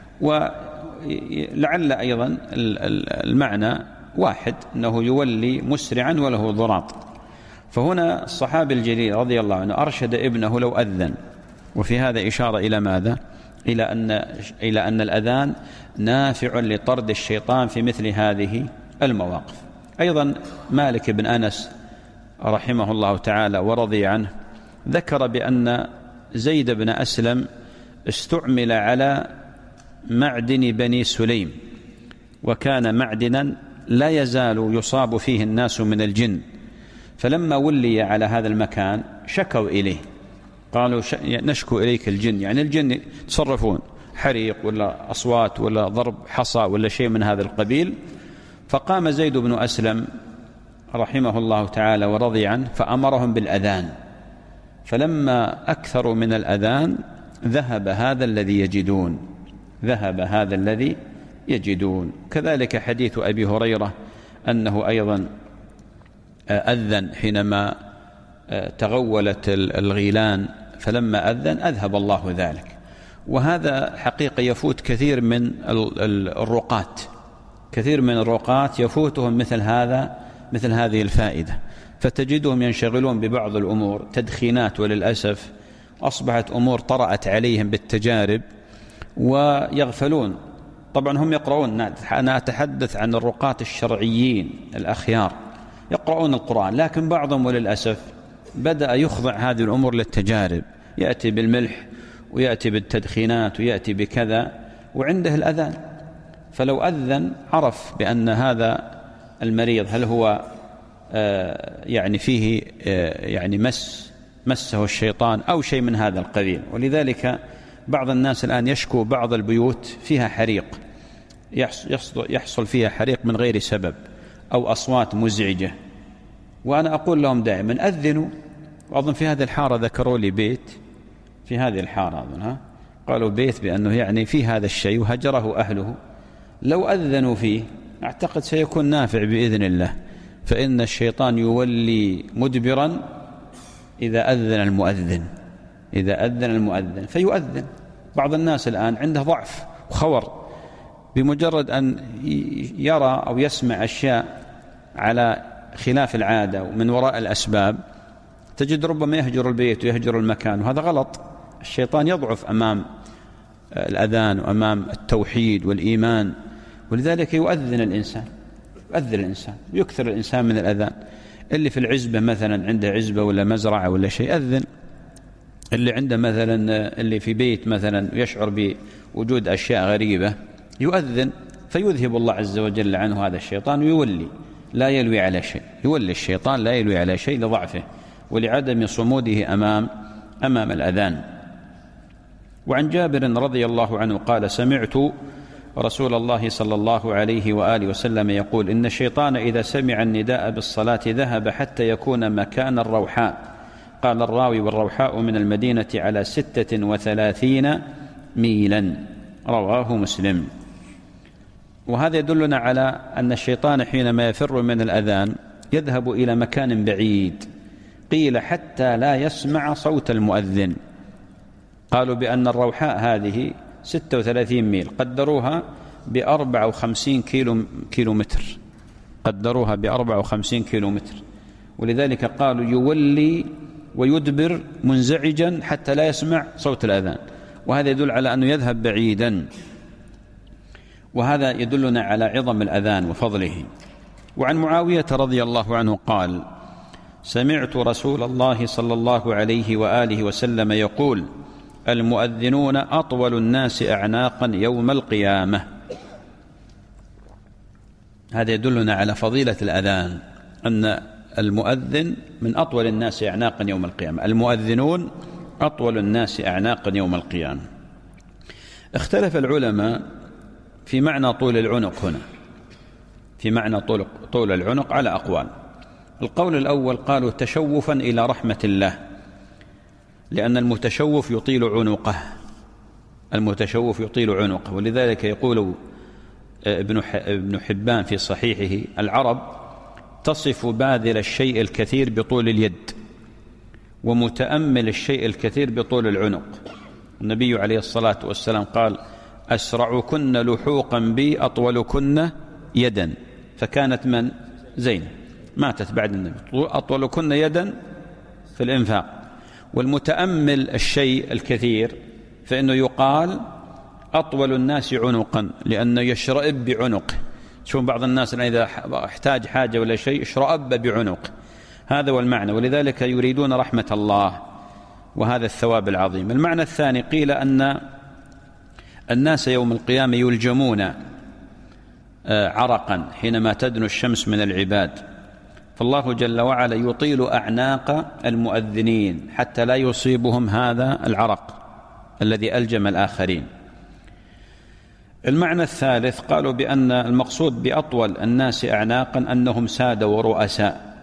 ولعل أيضا المعنى واحد، أنه يولي مسرعا وله ضراط. فهنا الصحابي الجليل رضي الله عنه أرشد ابنه لو أذن. وفي هذا إشارة إلى ماذا؟ إلى أن إلى أن الأذان نافع لطرد الشيطان في مثل هذه المواقف. أيضا مالك بن أنس رحمه الله تعالى ورضي عنه ذكر بأن زيد بن أسلم استعمل على معدن بني سليم، وكان معدنا لا يزال يصاب فيه الناس من الجن، فلما ولي على هذا المكان شكوا إليه، قالوا نشكو إليك الجن، يعني الجن يتصرفون حريق ولا أصوات ولا ضرب حصى ولا شيء من هذا القبيل، فقام زيد بن أسلم رحمه الله تعالى ورضي عنه فأمرهم بالأذان، فلما أكثروا من الأذان ذهب هذا الذي يجدون ذهب هذا الذي يجدون. كذلك حديث أبي هريرة أنه أيضا أذن حينما تغولت الغيلان، فلما أذن أذهب الله ذلك. وهذا حقيقة يفوت كثير من الرقاة، كثير من الرقاة يفوتهم مثل هذا مثل هذه الفائدة، فتجدهم ينشغلون ببعض الأمور تدخينات، وللأسف أصبحت أمور طرأت عليهم بالتجارب ويغفلون. طبعا هم يقرؤون، أنا أتحدث عن الرقاة الشرعيين الأخيار يقرؤون القرآن، لكن بعضهم وللأسف بدأ يخضع هذه الأمور للتجارب، يأتي بالملح ويأتي بالتدخينات ويأتي بكذا وعنده الأذان، فلو أذن عرف بأن هذا المريض هل هو يعني فيه يعني مس مسه الشيطان أو شيء من هذا القبيل. ولذلك بعض الناس الآن يشكو بعض البيوت فيها حريق، يحصل فيها حريق من غير سبب أو أصوات مزعجة، وأنا أقول لهم دائما أذنوا. وأظن في هذه الحارة ذكروا لي بيت في هذه الحارة أظن ها قالوا بيت بأنه يعني في هذا الشيء وهجره أهله، لو أذنوا فيه أعتقد سيكون نافع بإذن الله، فإن الشيطان يولي مدبرا إذا أذن المؤذن إذا أذن المؤذن فيؤذن. بعض الناس الآن عنده ضعف وخور، بمجرد أن يرى أو يسمع أشياء على خلاف العادة ومن وراء الأسباب تجد ربما يهجر البيت ويهجر المكان، وهذا غلط. الشيطان يضعف أمام الأذان وأمام التوحيد والإيمان، ولذلك يؤذن الإنسان يؤذن الإنسان ويكثر الإنسان من الأذان. اللي في العزبة مثلا عنده عزبة ولا مزرعة ولا شيء أذن، اللي عنده مثلا اللي في بيت مثلا يشعر بوجود أشياء غريبة يؤذن، فيذهب الله عز وجل عنه هذا الشيطان ويولي لا يلوي على شيء، يولي الشيطان لا يلوي على شيء لضعفه ولعدم صموده أمام أمام الأذان. وعن جابر رضي الله عنه قال: سمعت رسول الله صلى الله عليه وآله وسلم يقول: إن الشيطان إذا سمع النداء بالصلاة ذهب حتى يكون مكان الروحاء. قال الراوي: والروحاء من المدينة على ستة وثلاثين ميلا، رواه مسلم. وهذا يدلنا على أن الشيطان حينما يفر من الأذان يذهب إلى مكان بعيد، قيل حتى لا يسمع صوت المؤذن. قالوا بأن الروحاء هذه ستة وثلاثين ميل، قدروها بأربع وخمسين كيلو, كيلو متر قدروها بأربع وخمسين كيلو متر، ولذلك قالوا يولي ويدبر منزعجا حتى لا يسمع صوت الأذان، وهذا يدل على أنه يذهب بعيدا، وهذا يدلنا على عظم الأذان وفضله. وعن معاوية رضي الله عنه قال: سمعت رسول الله صلى الله عليه وآله وسلم يقول: المؤذنون أطول الناس أعناقا يوم القيامة. هذا يدلنا على فضيلة الأذان، أن المؤذن من أطول الناس أعناقا يوم القيامة، المؤذنون أطول الناس أعناقا يوم القيامة. اختلف العلماء في معنى طول العنق هنا، في معنى طول, طول العنق على أقوال. القول الأول قالوا تشوفا إلى رحمة الله، لأن المتشوف يطيل عنقه المتشوف يطيل عنقه ولذلك يقول ابن حبان في صحيحه: العرب تصف باذل الشيء الكثير بطول اليد، ومتأمل الشيء الكثير بطول العنق. النبي عليه الصلاة والسلام قال: أسرعكن لحوقا بي أطولكن يدا، فكانت من زينب ماتت بعد النبي، أطولكن يدا في الإنفاق. والمتأمل الشيء الكثير فإنه يقال أطول الناس عنقا، لأنه يشرئب بعنقه. شوف بعض الناس إذا احتاج حاجة ولا شيء اشرأب بعنق، هذا هو المعنى، ولذلك يريدون رحمة الله وهذا الثواب العظيم. المعنى الثاني قيل أن الناس يوم القيامة يلجمون عرقا حينما تدنو الشمس من العباد، فالله جل وعلا يطيل أعناق المؤذنين حتى لا يصيبهم هذا العرق الذي ألجم الآخرين. المعنى الثالث قالوا بأن المقصود بأطول الناس أعناقا أنهم سادة ورؤساء،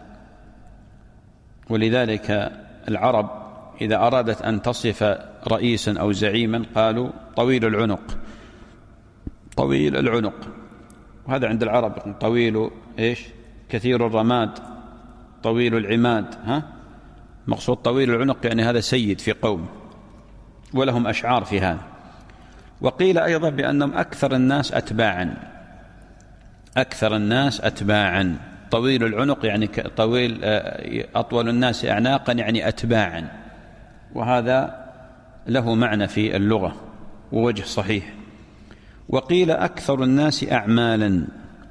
ولذلك العرب إذا أرادت أن تصف رئيسا أو زعيما قالوا طويل العنق، طويل العنق. وهذا عند العرب طويل إيش؟ كثير الرماد، طويل العماد. ها مقصود طويل العنق يعني هذا سيد في قوم، ولهم أشعار في هذا. وقيل أيضا بأنهم أكثر الناس أتباعا، أكثر الناس أتباعا. طويل العنق يعني طويل، أطول الناس أعناقا يعني أتباعا، وهذا له معنى في اللغة ووجه صحيح. وقيل أكثر الناس أعمالا،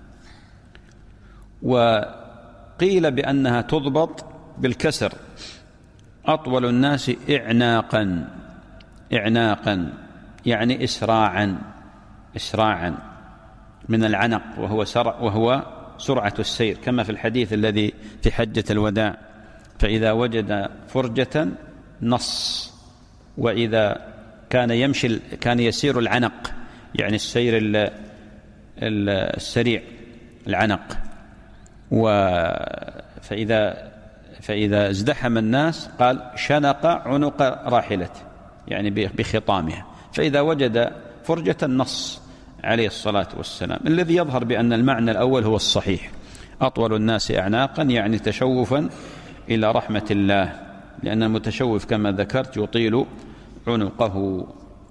وقيل بأنها تضبط بالكسر، أطول الناس إعناقا، إعناقا يعني إسراعا، إسراعا من العنق وهو سرع وهو سرعة السير، كما في الحديث الذي في حجة الوداع: فإذا وجد فرجة نص، وإذا كان يمشي كان يسير العنق يعني السير السريع العنق، فإذا فإذا ازدحم الناس قال شنق عنق راحلته يعني بخطامها، فإذا وجد فرجة نص عليه الصلاة والسلام. الذي يظهر بأن المعنى الأول هو الصحيح، أطول الناس أعناقا يعني تشوفا إلى رحمة الله، لأن المتشوف كما ذكرت يطيل عنقه.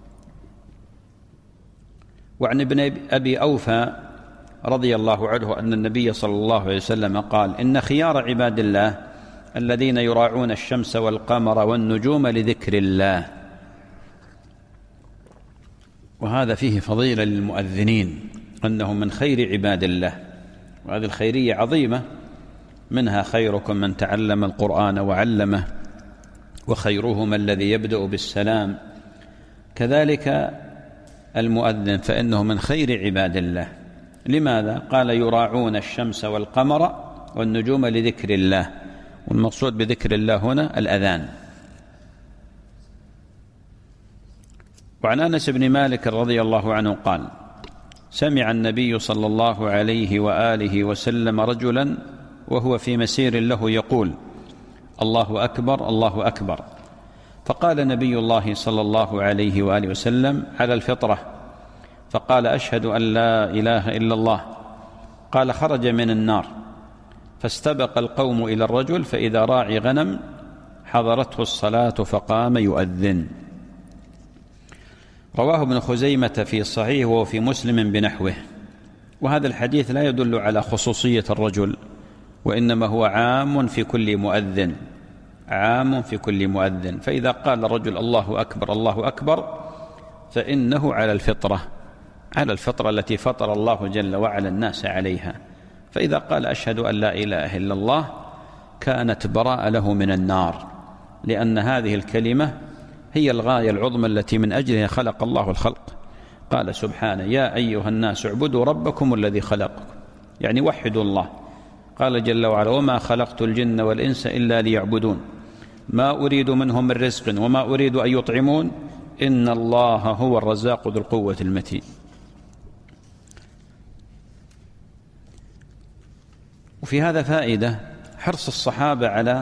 وعن ابن أبي أوفى رضي الله عنه أن النبي صلى الله عليه وسلم قال: إن خيار عباد الله الذين يراعون الشمس والقمر والنجوم لذكر الله. وهذا فيه فضيلة للمؤذنين أنهم من خير عباد الله، وهذه الخيرية عظيمة، منها خيركم من تعلم القرآن وعلمه، وخيرهم الذي يبدأ بالسلام. كذلك المؤذن فإنه من خير عباد الله. لماذا؟ قال: يراعون الشمس والقمر والنجوم لذكر الله، والمقصود بذكر الله هنا الأذان. وعن أنس بن مالك رضي الله عنه قال: سمع النبي صلى الله عليه وآله وسلم رجلا وهو في مسير له يقول: الله أكبر الله أكبر. فقال نبي الله صلى الله عليه وآله وسلم: على الفطرة. فقال: أشهد أن لا إله إلا الله. قال: خرج من النار. فاستبق القوم إلى الرجل، فإذا راعي غنم حضرته الصلاة فقام يؤذن. رواه ابن خزيمة في صحيح وفي مسلم بنحوه. وهذا الحديث لا يدل على خصوصية الرجل، وإنما هو عام في كل مؤذن، عام في كل مؤذن. فإذا قال الرجل الله أكبر الله أكبر فإنه على الفطرة، على الفطرة التي فطر الله جل وعلا الناس عليها. فإذا قال أشهد أن لا إله إلا الله كانت براءة له من النار، لأن هذه الكلمة هي الغاية العظمى التي من أجلها خلق الله الخلق. قال سبحانه: يا أيها الناس اعبدوا ربكم الذي خلقكم، يعني وحدوا الله. قال جل وعلا: وما خلقت الجن والإنس إلا ليعبدون ما أريد منهم من رزق وما أريد أن يطعمون إن الله هو الرزاق ذو القوة المتين. وفي هذا فائدة حرص الصحابة على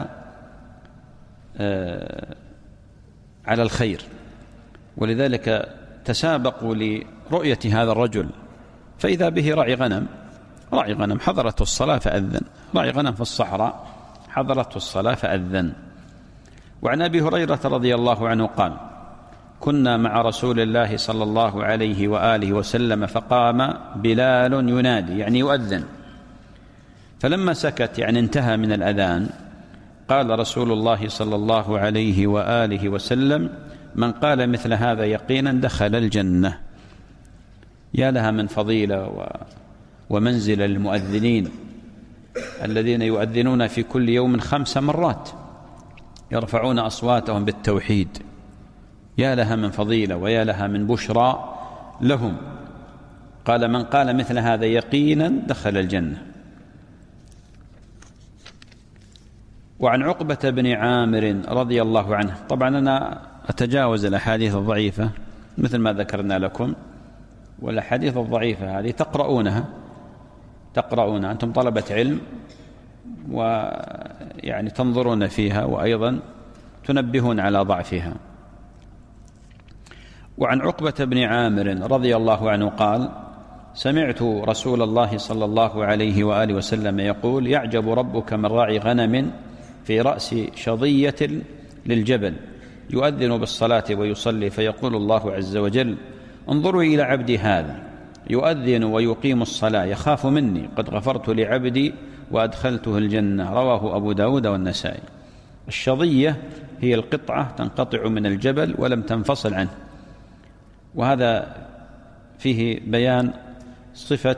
آه على الخير، ولذلك تسابقوا لرؤية هذا الرجل، فإذا به راعي غنم، راعي غنم حضرته الصلاة فأذن، راعي غنم في الصحراء حضرته الصلاة فأذن. وعن أبي هريرة رضي الله عنه قال: كنا مع رسول الله صلى الله عليه وآله وسلم فقام بلال ينادي يعني يؤذن، فلما سكت يعني انتهى من الأذان قال رسول الله صلى الله عليه وآله وسلم: من قال مثل هذا يقينا دخل الجنة. يا لها من فضيلة ومنزل المؤذنين الذين يؤذنون في كل يوم خمس مرات يرفعون أصواتهم بالتوحيد. يا لها من فضيلة ويا لها من بشرى لهم. قال: من قال مثل هذا يقينا دخل الجنة. وعن عقبة بن عامر رضي الله عنه، طبعا أنا أتجاوز الأحاديث الضعيفة مثل ما ذكرنا لكم، والأحاديث الضعيفة هذه تقرؤونها تقرؤونها أنتم طلبة علم، ويعني تنظرون فيها وأيضا تنبهون على ضعفها. وعن عقبة بن عامر رضي الله عنه قال: سمعت رسول الله صلى الله عليه وآله وسلم يقول: يعجب ربك من راعي غنم في رأس شظية للجبل يؤذن بالصلاة ويصلي، فيقول الله عز وجل: انظروا إلى عبدي هذا يؤذن ويقيم الصلاة يخاف مني، قد غفرت لعبدي وأدخلته الجنة. رواه أبو داود والنسائي. الشظية هي القطعة تنقطع من الجبل ولم تنفصل عنه، وهذا فيه بيان صفة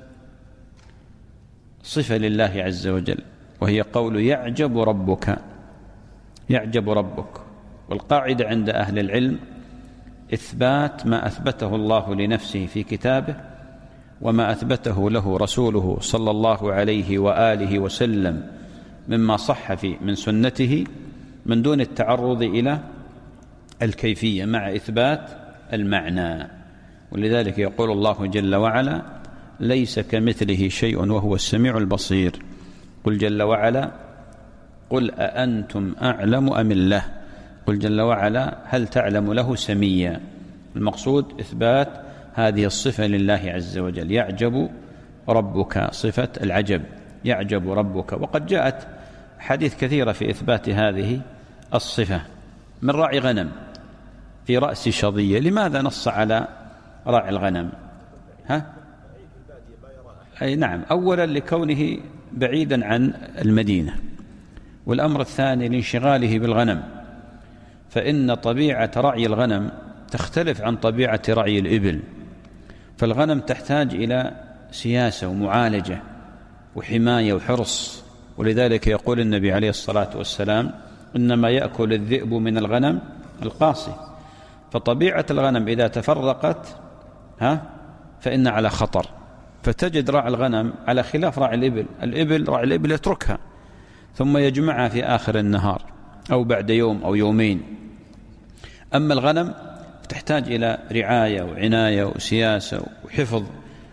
صفة لله عز وجل، وهي قول يعجب ربك. يعجب ربك. والقاعدة عند أهل العلم إثبات ما أثبته الله لنفسه في كتابه وما أثبته له رسوله صلى الله عليه وآله وسلم مما صح في من سنته، من دون التعرض إلى الكيفية، مع إثبات المعنى. ولذلك يقول الله جل وعلا: ليس كمثله شيء وهو السميع البصير. قل جل وعلا: قل أأنتم أعلم أم الله؟ قل جل وعلا: هل تعلم له سميا؟ المقصود إثبات هذه الصفة لله عز وجل. يعجب ربك، صفة العجب، يعجب ربك. وقد جاءت حديث كثيرة في إثبات هذه الصفة. من راعي غنم في رأس شظية، لماذا نص على راعي الغنم؟ ها؟ أي نعم، أولا لكونه بعيدا عن المدينة، والأمر الثاني لانشغاله بالغنم، فإن طبيعة رعي الغنم تختلف عن طبيعة رعي الإبل. فالغنم تحتاج إلى سياسة ومعالجة وحماية وحرص، ولذلك يقول النبي عليه الصلاة والسلام: إنما يأكل الذئب من الغنم القاصي. فطبيعة الغنم إذا تفرقت ها فإن على خطر. فتجد راعي الغنم على خلاف راعي الإبل. الإبل راعي الإبل يتركها ثم يجمعها في آخر النهار أو بعد يوم أو يومين. أما الغنم تحتاج إلى رعاية وعناية وسياسة وحفظ،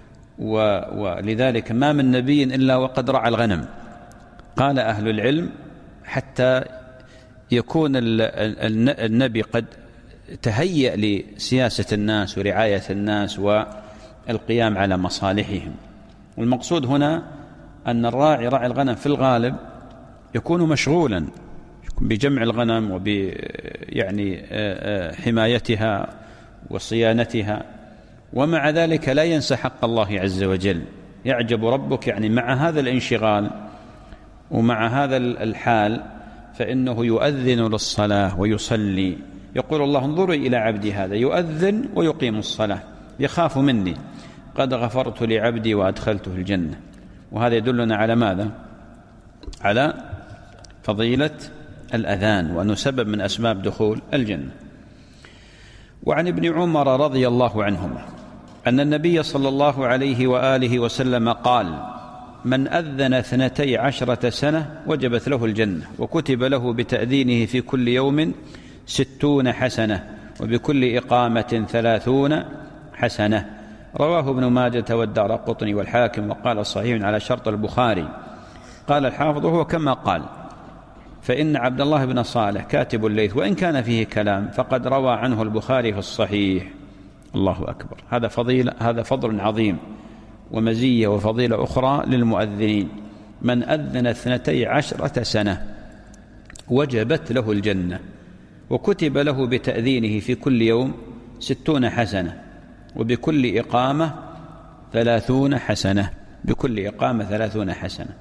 ولذلك ما من نبي إلا وقد رعى الغنم. قال أهل العلم: حتى يكون النبي قد تهيأ لسياسة الناس ورعاية الناس والقيام على مصالحهم. والمقصود هنا أن الراعي راعي الغنم في الغالب يكون مشغولا بجمع الغنم وب يعني حمايتها وصيانتها، ومع ذلك لا ينسى حق الله عز وجل. يعجب ربك، يعني مع هذا الانشغال ومع هذا الحال فإنه يؤذن للصلاة ويصلي. يقول الله: انظروا إلى عبدي هذا يؤذن ويقيم الصلاة يخاف مني، قد غفرت لعبدي وأدخلته الجنة. وهذا يدلنا على ماذا؟ على فضيلة الأذان، وأنه سبب من أسباب دخول الجنة. وعن ابن عمر رضي الله عنهما أن النبي صلى الله عليه وآله وسلم قال: من أذن اثنتي عشرة سنة وجبت له الجنة، وكتب له بتأذينه في كل يوم ستون حسنة، وبكل إقامة ثلاثون حسنة. رواه ابن ماجة والدارقطني والحاكم، وقال صحيح على شرط البخاري. قال الحافظ: هو كما قال، فإن عبد الله بن صالح كاتب الليث وإن كان فيه كلام فقد روى عنه البخاري في الصحيح. الله أكبر. هذا فضيلة، هذا فضل عظيم ومزية وفضيلة أخرى للمؤذنين. من أذن اثنتي عشرة سنة وجبت له الجنة، وكتب له بتأذينه في كل يوم ستون حسنة، وبكل إقامة ثلاثون حسنة. بكل إقامة ثلاثون حسنة.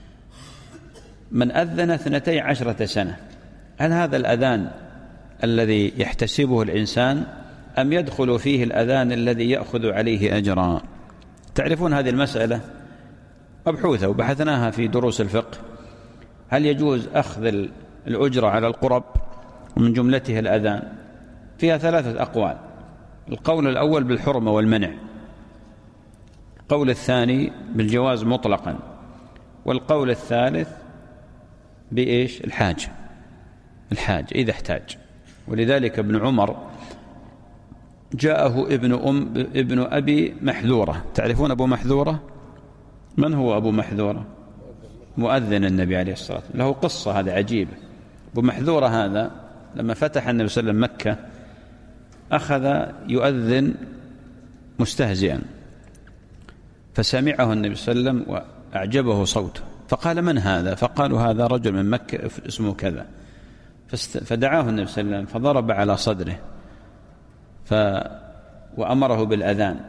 من أذن اثنتي عشرة سنة، هل هذا الأذان الذي يحتسبه الإنسان أم يدخل فيه الأذان الذي يأخذ عليه أجرا؟ تعرفون هذه المسألة مبحوثة وبحثناها في دروس الفقه. هل يجوز أخذ الأجرة على القرب ومن جملته الأذان؟ فيها ثلاثة أقوال. القول الأول بالحرمة والمنع، القول الثاني بالجواز مطلقا، والقول الثالث بإيش؟ الحاجة. الحاجة إذا احتاج. ولذلك ابن عمر جاءه ابن أم ابن أبي محذورة. تعرفون أبو محذورة؟ من هو أبو محذورة؟ مؤذن النبي عليه الصلاة والسلام، له قصة هذا عجيبة. أبو محذورة هذا لما فتح النبي صلى الله عليه وسلم مكة أخذ يؤذن مستهزئا، فسمعه النبي صلى الله عليه وسلم وأعجبه صوته، فقال: من هذا؟ فقالوا: هذا رجل من مكة اسمه كذا. فدعاه النبي صلى الله عليه وسلم فضرب على صدره ف... وأمره بالأذان،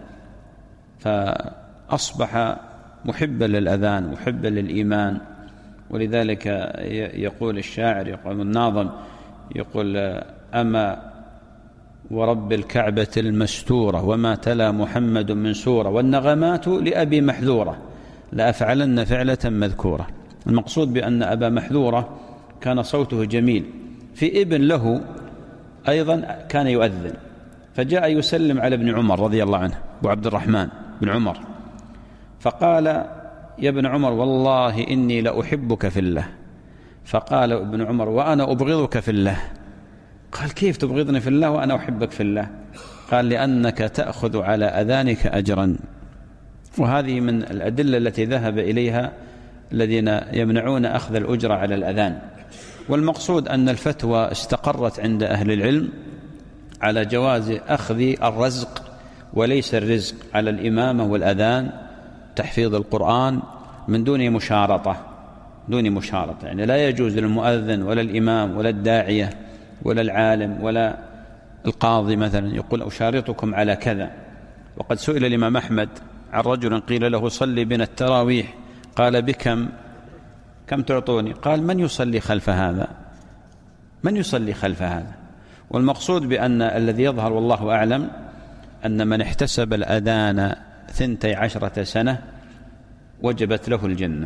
فأصبح محبا للأذان محبا للإيمان. ولذلك يقول الشاعر، يقول الناظم، يقول: أما ورب الكعبة المستورة وما تلا محمد من سورة والنغمات لأبي محذورة لأفعلن فعلة مذكورة. المقصود بأن أبا محذورة كان صوته جميل. في ابن له أيضا كان يؤذن، فجاء يسلم على ابن عمر رضي الله عنه، أبو عبد الرحمن بن عمر، فقال: يا ابن عمر والله إني لأحبك في الله. فقال ابن عمر: وأنا أبغضك في الله. قال: كيف تبغضني في الله وأنا أحبك في الله؟ قال: لأنك تأخذ على أذانك أجرا. وهذه من الأدلة التي ذهب إليها الذين يمنعون أخذ الأجرة على الأذان. والمقصود أن الفتوى استقرت عند أهل العلم على جواز أخذ الرزق وليس الرزق على الإمامة والأذان، تحفيظ القرآن من دون مشارطة، دون مشارطة، يعني لا يجوز للمؤذن ولا الإمام ولا الداعية ولا العالم ولا القاضي مثلا يقول: أشارطكم على كذا. وقد سئل الإمام أحمد عن رجل قيل له: صلي بنا التراويح، قال: بكم؟ كم تعطوني؟ قال: من يصلي خلف هذا؟ من يصلي خلف هذا؟ والمقصود بأن الذي يظهر والله أعلم أن من احتسب الأذان ثنتي عشرة سنة وجبت له الجنة.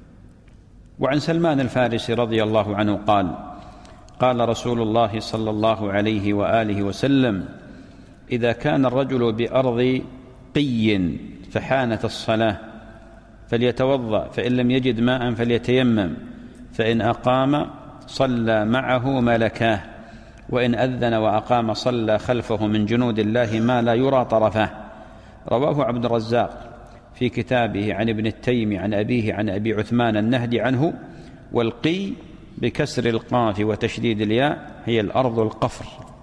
وعن سلمان الفارسي رضي الله عنه قال: قال رسول الله صلى الله عليه وآله وسلم: إذا كان الرجل بأرض قي فحانت الصلاة فليتوضأ، فإن لم يجد ماء فليتيمم، فإن أقام صلى معه ملكاه، وإن أذن وأقام صلى خلفه من جنود الله ما لا يرى طرفه. رواه عبد الرزاق في كتابه عن ابن التيمي عن أبيه عن أبي عثمان النهدي عنه. والقي بكسر القاف وتشديد الياء هي الأرض القفر،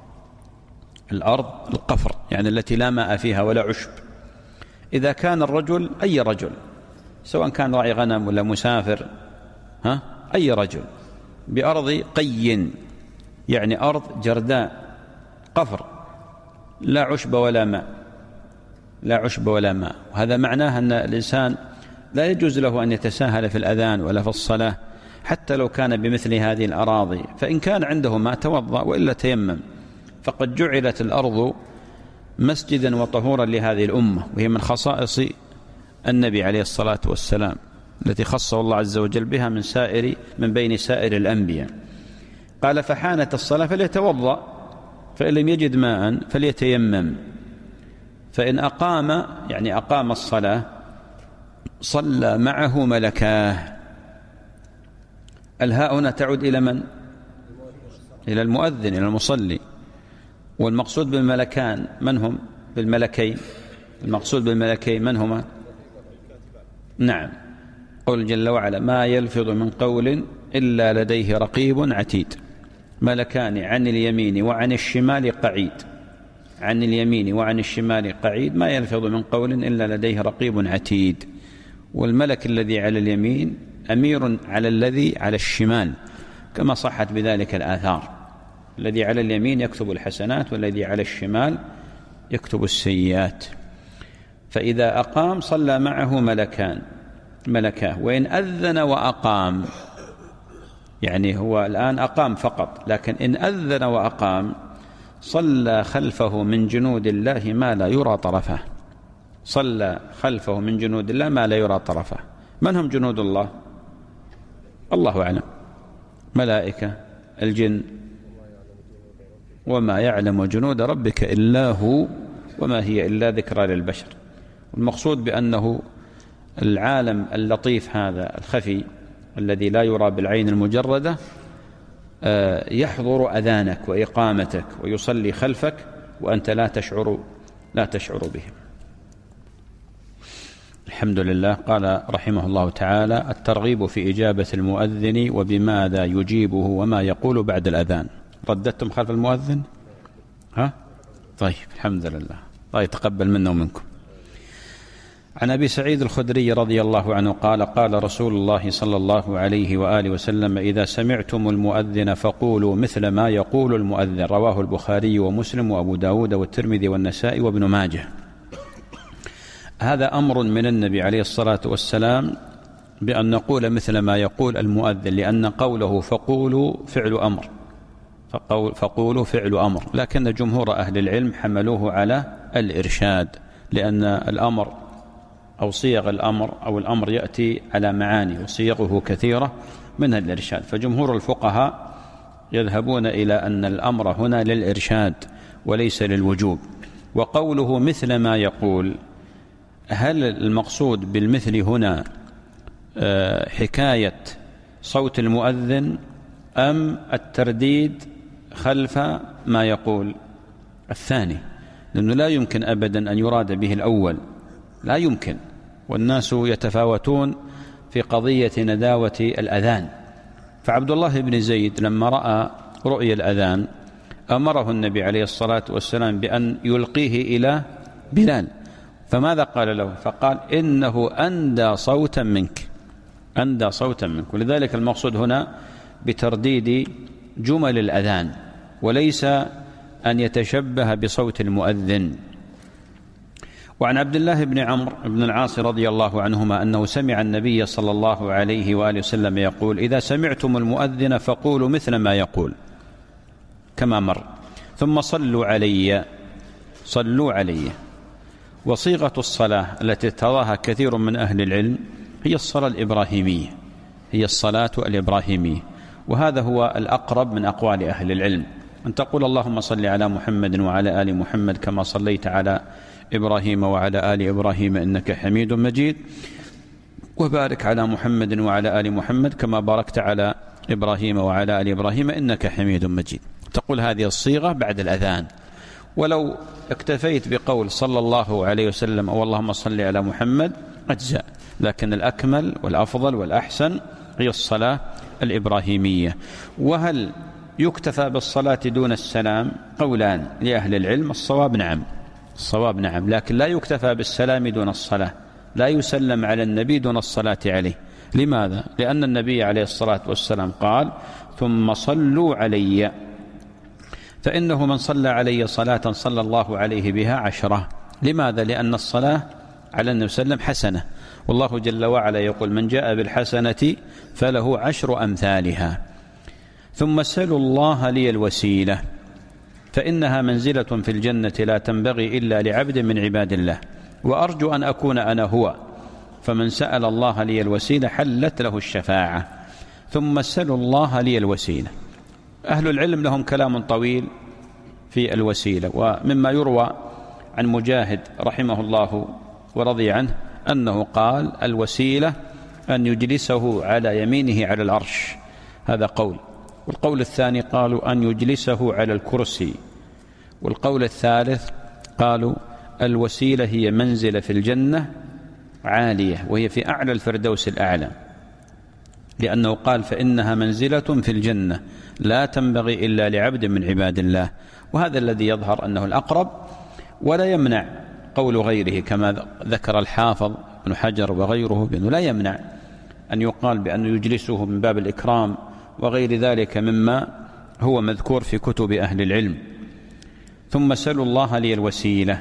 الأرض القفر يعني التي لا ماء فيها ولا عشب. إذا كان الرجل أي رجل، سواء كان راعي غنم ولا مسافر، ها أي رجل، بأرض قي يعني أرض جرداء قفر لا عشب ولا ماء، لا عشب ولا ماء. وهذا معناه أن الإنسان لا يجوز له أن يتساهل في الأذان ولا في الصلاة حتى لو كان بمثل هذه الأراضي. فإن كان عنده ماء توضأ وإلا تيمم. فقد جعلت الأرض مسجدا وطهورا لهذه الأمة، وهي من خصائص النبي عليه الصلاة والسلام التي خصه الله عز وجل بها من سائر من بين سائر الأنبياء. قال: فحانت الصلاة فليتوضأ، فإن لم يجد ماء فليتيمم، فإن أقام يعني أقام الصلاة صلى معه ملكاه. الهاء هنا تعود إلى من؟ إلى المؤذن، إلى المصلي. والمقصود بالملكان من هم؟ بالملكين، المقصود بالملكين من هما؟ نعم، قول جل وعلا: ما يلفظ من قول إلا لديه رقيب عتيد. ملكان عن اليمين وعن الشمال قعيد، عن اليمين وعن الشمال قعيد، ما يلفظ من قول إلا لديه رقيب عتيد. والملك الذي على اليمين أمير على الذي على الشمال، كما صحت بذلك الآثار. الذي على اليمين يكتب الحسنات، والذي على الشمال يكتب السيئات. فإذا أقام صلى معه ملكان ملكاه، وإن أذن وأقام يعني هو الآن أقام فقط، لكن إن أذن وأقام صلى خلفه من جنود الله ما لا يرى طرفه، صلى خلفه من جنود الله ما لا يرى طرفه. من هم جنود الله؟ الله أعلم، ملائكة، الجن، وما يعلم جنود ربك إلا هو وما هي إلا ذكرى للبشر. المقصود بأنه العالم اللطيف هذا الخفي الذي لا يرى بالعين المجردة يحضر أذانك وإقامتك ويصلي خلفك وأنت لا تشعر لا تشعر بهم. الحمد لله. قال رحمه الله تعالى: الترغيب في إجابة المؤذن وبماذا يجيبه وما يقول بعد الأذان. رددتم خلف المؤذن؟ ها؟ طيب الحمد لله. الله يتقبل منا ومنكم. عن أبي سعيد الخدري رضي الله عنه قال: قال رسول الله صلى الله عليه وآله وسلم: إذا سمعتم المؤذن فقولوا مثل ما يقول المؤذن. رواه البخاري ومسلم وأبو داود والترمذي والنسائي وابن ماجه. هذا أمر من النبي عليه الصلاة والسلام بأن نقول مثل ما يقول المؤذن، لأن قوله فقولوا فعل أمر، فقول فقولوا فعل أمر، لكن جمهور أهل العلم حملوه على الإرشاد، لأن الأمر أو صيغ الأمر أو الأمر يأتي على معاني وصيغه كثيرة منها الإرشاد، فجمهور الفقهاء يذهبون إلى أن الأمر هنا للإرشاد وليس للوجوب. وقوله مثل ما يقول، هل المقصود بالمثل هنا حكاية صوت المؤذن أم الترديد خلف ما يقول؟ الثاني، لأنه لا يمكن أبدا أن يراد به الأول، لا يمكن، والناس يتفاوتون في قضية نداوة الأذان. فعبد الله بن زيد لما رأى رؤيا الأذان أمره النبي عليه الصلاة والسلام بأن يلقيه إلى بلال، فماذا قال له؟ فقال: إنه أندى صوتا منك، أندى صوتا منك. ولذلك المقصود هنا بترديد جمل الأذان، وليس أن يتشبه بصوت المؤذن. وعن عبد الله بن عمرو بن العاص رضي الله عنهما أنه سمع النبي صلى الله عليه وآله وسلم يقول: إذا سمعتم المؤذن فقولوا مثل ما يقول، كما مر، ثم صلوا علي، صلوا علي. وصيغة الصلاة التي تراها كثير من أهل العلم هي الصلاة الإبراهيمية، هي الصلاة الإبراهيمية، وهذا هو الأقرب من أقوال أهل العلم، أن تقول اللهم صل على محمد وعلى آل محمد كما صليت على إبراهيم وعلى آل إبراهيم إنك حميد مجيد، وبارك على محمد وعلى آل محمد كما باركت على إبراهيم وعلى آل إبراهيم إنك حميد مجيد. تقول هذه الصيغة بعد الأذان. ولو اكتفيت بقول صلى الله عليه وسلم أو اللهم صل على محمد أجزاء، لكن الأكمل والأفضل والأحسن هي الصلاة الإبراهيمية. وهل يكتفى بالصلاة دون السلام؟ قولان لأهل العلم، الصواب نعم، الصواب نعم، لكن لا يكتفى بالسلام دون الصلاة، لا يسلم على النبي دون الصلاة عليه. لماذا؟ لأن النبي عليه الصلاة والسلام قال: ثم صلوا علي، فإنه من صلى علي صلاة صلى الله عليه بها عشرة. لماذا؟ لأن الصلاة على النبي صلى الله عليه وسلم حسنة، والله جل وعلا يقول: من جاء بالحسنة فله عشر أمثالها. ثم سلوا الله لي الوسيلة، فإنها منزلة في الجنة لا تنبغي إلا لعبد من عباد الله، وأرجو أن أكون أنا هو، فمن سأل الله لي الوسيلة حلت له الشفاعة. ثم سلوا الله لي الوسيلة. أهل العلم لهم كلام طويل في الوسيلة، ومما يروى عن مجاهد رحمه الله ورضي عنه أنه قال: الوسيلة أن يجلسه على يمينه على العرش، هذا قول. والقول الثاني قالوا أن يجلسه على الكرسي. والقول الثالث قالوا الوسيلة هي منزلة في الجنة عالية، وهي في أعلى الفردوس الأعلى، لأنه قال: فإنها منزلة في الجنة لا تنبغي إلا لعبد من عباد الله. وهذا الذي يظهر أنه الأقرب، ولا يمنع قول غيره كما ذكر الحافظ ابن حجر وغيره، بأنه لا يمنع أن يقال بأنه يجلسه من باب الإكرام وغير ذلك مما هو مذكور في كتب أهل العلم. ثم سلوا الله لي الوسيلة،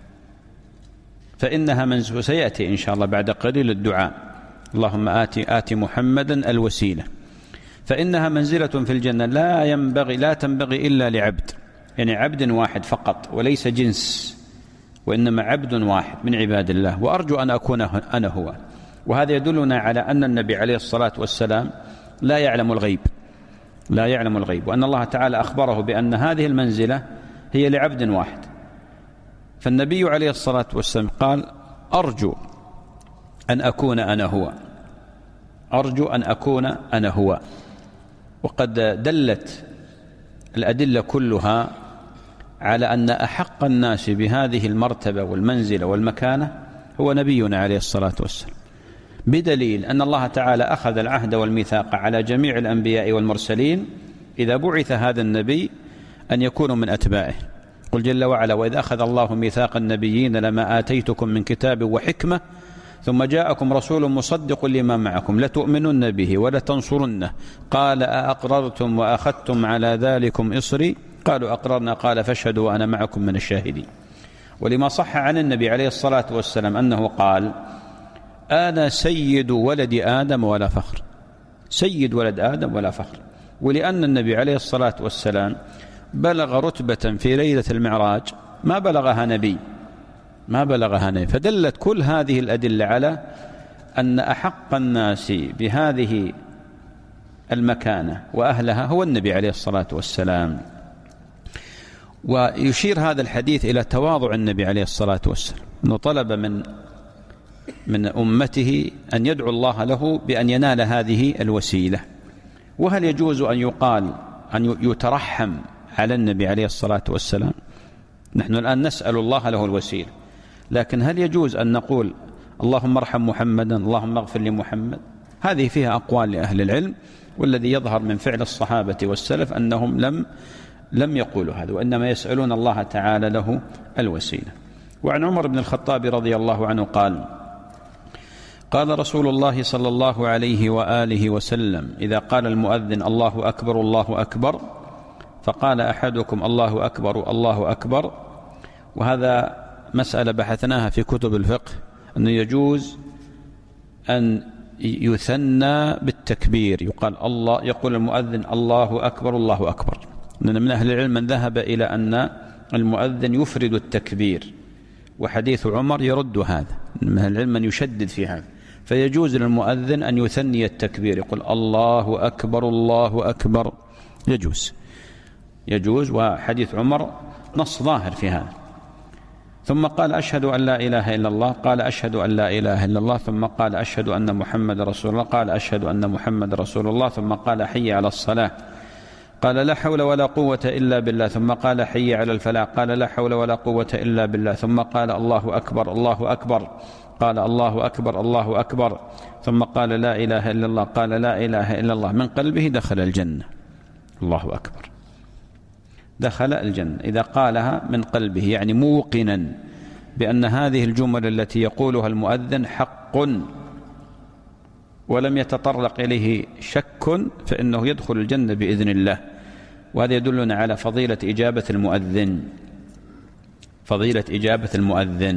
فإنها منزلة، سيأتي إن شاء الله بعد قليل الدعاء: اللهم آتي آتي محمدا الوسيلة، فإنها منزلة في الجنة لا ينبغي لا تنبغي إلا لعبد، يعني عبد واحد فقط، وليس جنس، وإنما عبد واحد من عباد الله، وأرجو أن أكون أنا هو. وهذا يدلنا على أن النبي عليه الصلاة والسلام لا يعلم الغيب، لا يعلم الغيب، وأن الله تعالى أخبره بأن هذه المنزلة هي لعبد واحد. فالنبي عليه الصلاة والسلام قال: أرجو أن أكون أنا هو، أرجو أن أكون أنا هو. وقد دلت الأدلة كلها على أن أحق الناس بهذه المرتبة والمنزلة والمكانة هو نبينا عليه الصلاة والسلام، بدليل أن الله تعالى أخذ العهد والميثاق على جميع الأنبياء والمرسلين إذا بعث هذا النبي أن يكونوا من أتباعه. قل جل وعلا: وإذ أخذ الله ميثاق النبيين لما آتيتكم من كتاب وحكمة ثم جاءكم رسول مصدق لما معكم لتؤمنن به ولتنصرنه قال أأقررتم وأخذتم على ذلكم إصري قالوا أقررنا قال فاشهدوا وأنا معكم من الشاهدين. ولما صح عن النبي عليه الصلاة والسلام أنه قال: أنا سيد ولد آدم ولا فخر، سيد ولد آدم ولا فخر. ولأن النبي عليه الصلاة والسلام بلغ رتبة في ليلة المعراج ما بلغها نبي ما بلغها نبي فدلت كل هذه الأدلة على أن أحق الناس بهذه المكانة وأهلها هو النبي عليه الصلاة والسلام. ويشير هذا الحديث إلى تواضع النبي عليه الصلاة والسلام، أنه طلب من من أمته أن يدعو الله له بأن ينال هذه الوسيلة. وهل يجوز أن يقال أن يترحم على النبي عليه الصلاة والسلام؟ نحن الآن نسأل الله له الوسيلة، لكن هل يجوز أن نقول اللهم ارحم محمدا، اللهم اغفر لمحمد؟ هذه فيها أقوال لأهل العلم، والذي يظهر من فعل الصحابة والسلف أنهم لم لم يقولوا هذا، وإنما يسألون الله تعالى له الوسيلة. وعن عمر بن الخطاب رضي الله عنه قال: قال رسول الله صلى الله عليه وآله وسلم: إذا قال المؤذن الله أكبر الله أكبر فقال أحدكم الله أكبر الله أكبر، وهذا مسألة بحثناها في كتب الفقه، أنه يجوز أن يثنى بالتكبير، يقال الله يقول المؤذن الله أكبر الله أكبر، لأن من أهل العلم من ذهب إلى أن المؤذن يفرد التكبير، وحديث عمر يرد هذا، من أهل العلم من يشدد في هذا، فيجوز للمؤذن أن يثني التكبير، يقول الله أكبر الله أكبر، يجوز يجوز وحديث عمر نص ظاهر في هذا. ثم قال: أشهد أن لا إله إلا الله، قال: أشهد أن لا إله إلا الله، ثم قال: أشهد أن محمد رسول الله، قال: أشهد أن محمد رسول الله، ثم قال: حي على الصلاة، قال: لا حول ولا قوة إلا بالله، ثم قال: حي على الفلاح، قال: لا حول ولا قوة إلا بالله، ثم قال: الله أكبر الله أكبر، قال: الله أكبر الله أكبر، ثم قال: لا إله إلا الله، قال: لا إله إلا الله، من قلبه دخل الجنة. الله أكبر، دخل الجنة إذا قالها من قلبه، يعني موقنا بأن هذه الجمل التي يقولها المؤذن حق ولم يتطرق إليه شك، فإنه يدخل الجنة بإذن الله. وهذا يدلنا على فضيلة إجابة المؤذن، فضيلة إجابة المؤذن.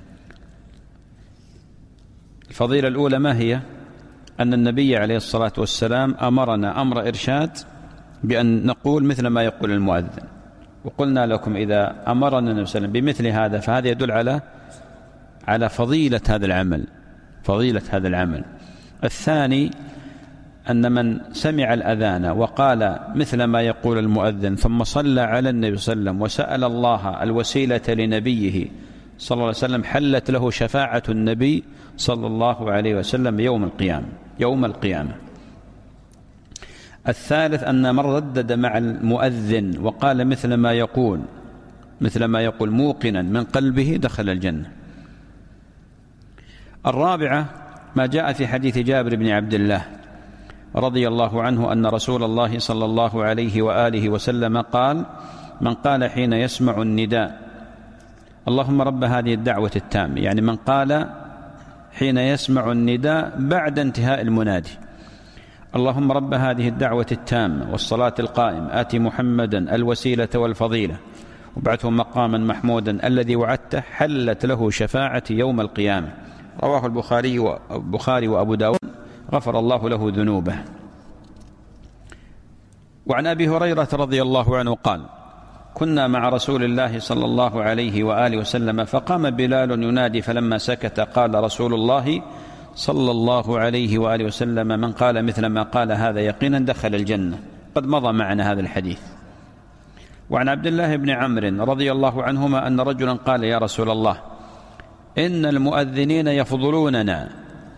الفضيلة الأولى ما هي؟ أن النبي عليه الصلاة والسلام أمرنا أمر إرشاد بأن نقول مثل ما يقول المؤذن، وقلنا لكم إذا أمرنا النبي صلى الله عليه وسلم بمثل هذا فهذا يدل على على فضيلة هذا العمل، فضيلة هذا العمل. الثاني أن من سمع الأذان وقال مثل ما يقول المؤذن ثم صلى على النبي صلى الله عليه وسلم وسأل الله الوسيلة لنبيه صلى الله عليه وسلم حلت له شفاعة النبي صلى الله عليه وسلم يوم القيامة يوم القيامة. الثالث أن من ردد مع المؤذن وقال مثل ما يقول مثل ما يقول موقنا من قلبه دخل الجنة. الرابعة ما جاء في حديث جابر بن عبد الله رضي الله عنه أن رسول الله صلى الله عليه وآله وسلم قال: من قال حين يسمع النداء اللهم رب هذه الدعوة التامة، يعني من قال حين يسمع النداء بعد انتهاء المنادي اللهم رب هذه الدعوة التامة والصلاة القائمة آتي محمدا الوسيلة والفضيلة وابعثه مقاما محمودا الذي وعدته حلت له شفاعة يوم القيامة. رواه البخاري والبخاري وأبو داود غفر الله له ذنوبه. وعن أبي هريرة رضي الله عنه قال: كنا مع رسول الله صلى الله عليه وآله وسلم فقام بلال ينادي فلما سكت قال رسول الله صلى الله عليه وآله وسلم: من قال مثل ما قال هذا يقينا دخل الجنة. قد مضى معنا هذا الحديث. وعن عبد الله بن عمرو رضي الله عنهما أن رجلا قال: يا رسول الله إن المؤذنين يفضلوننا.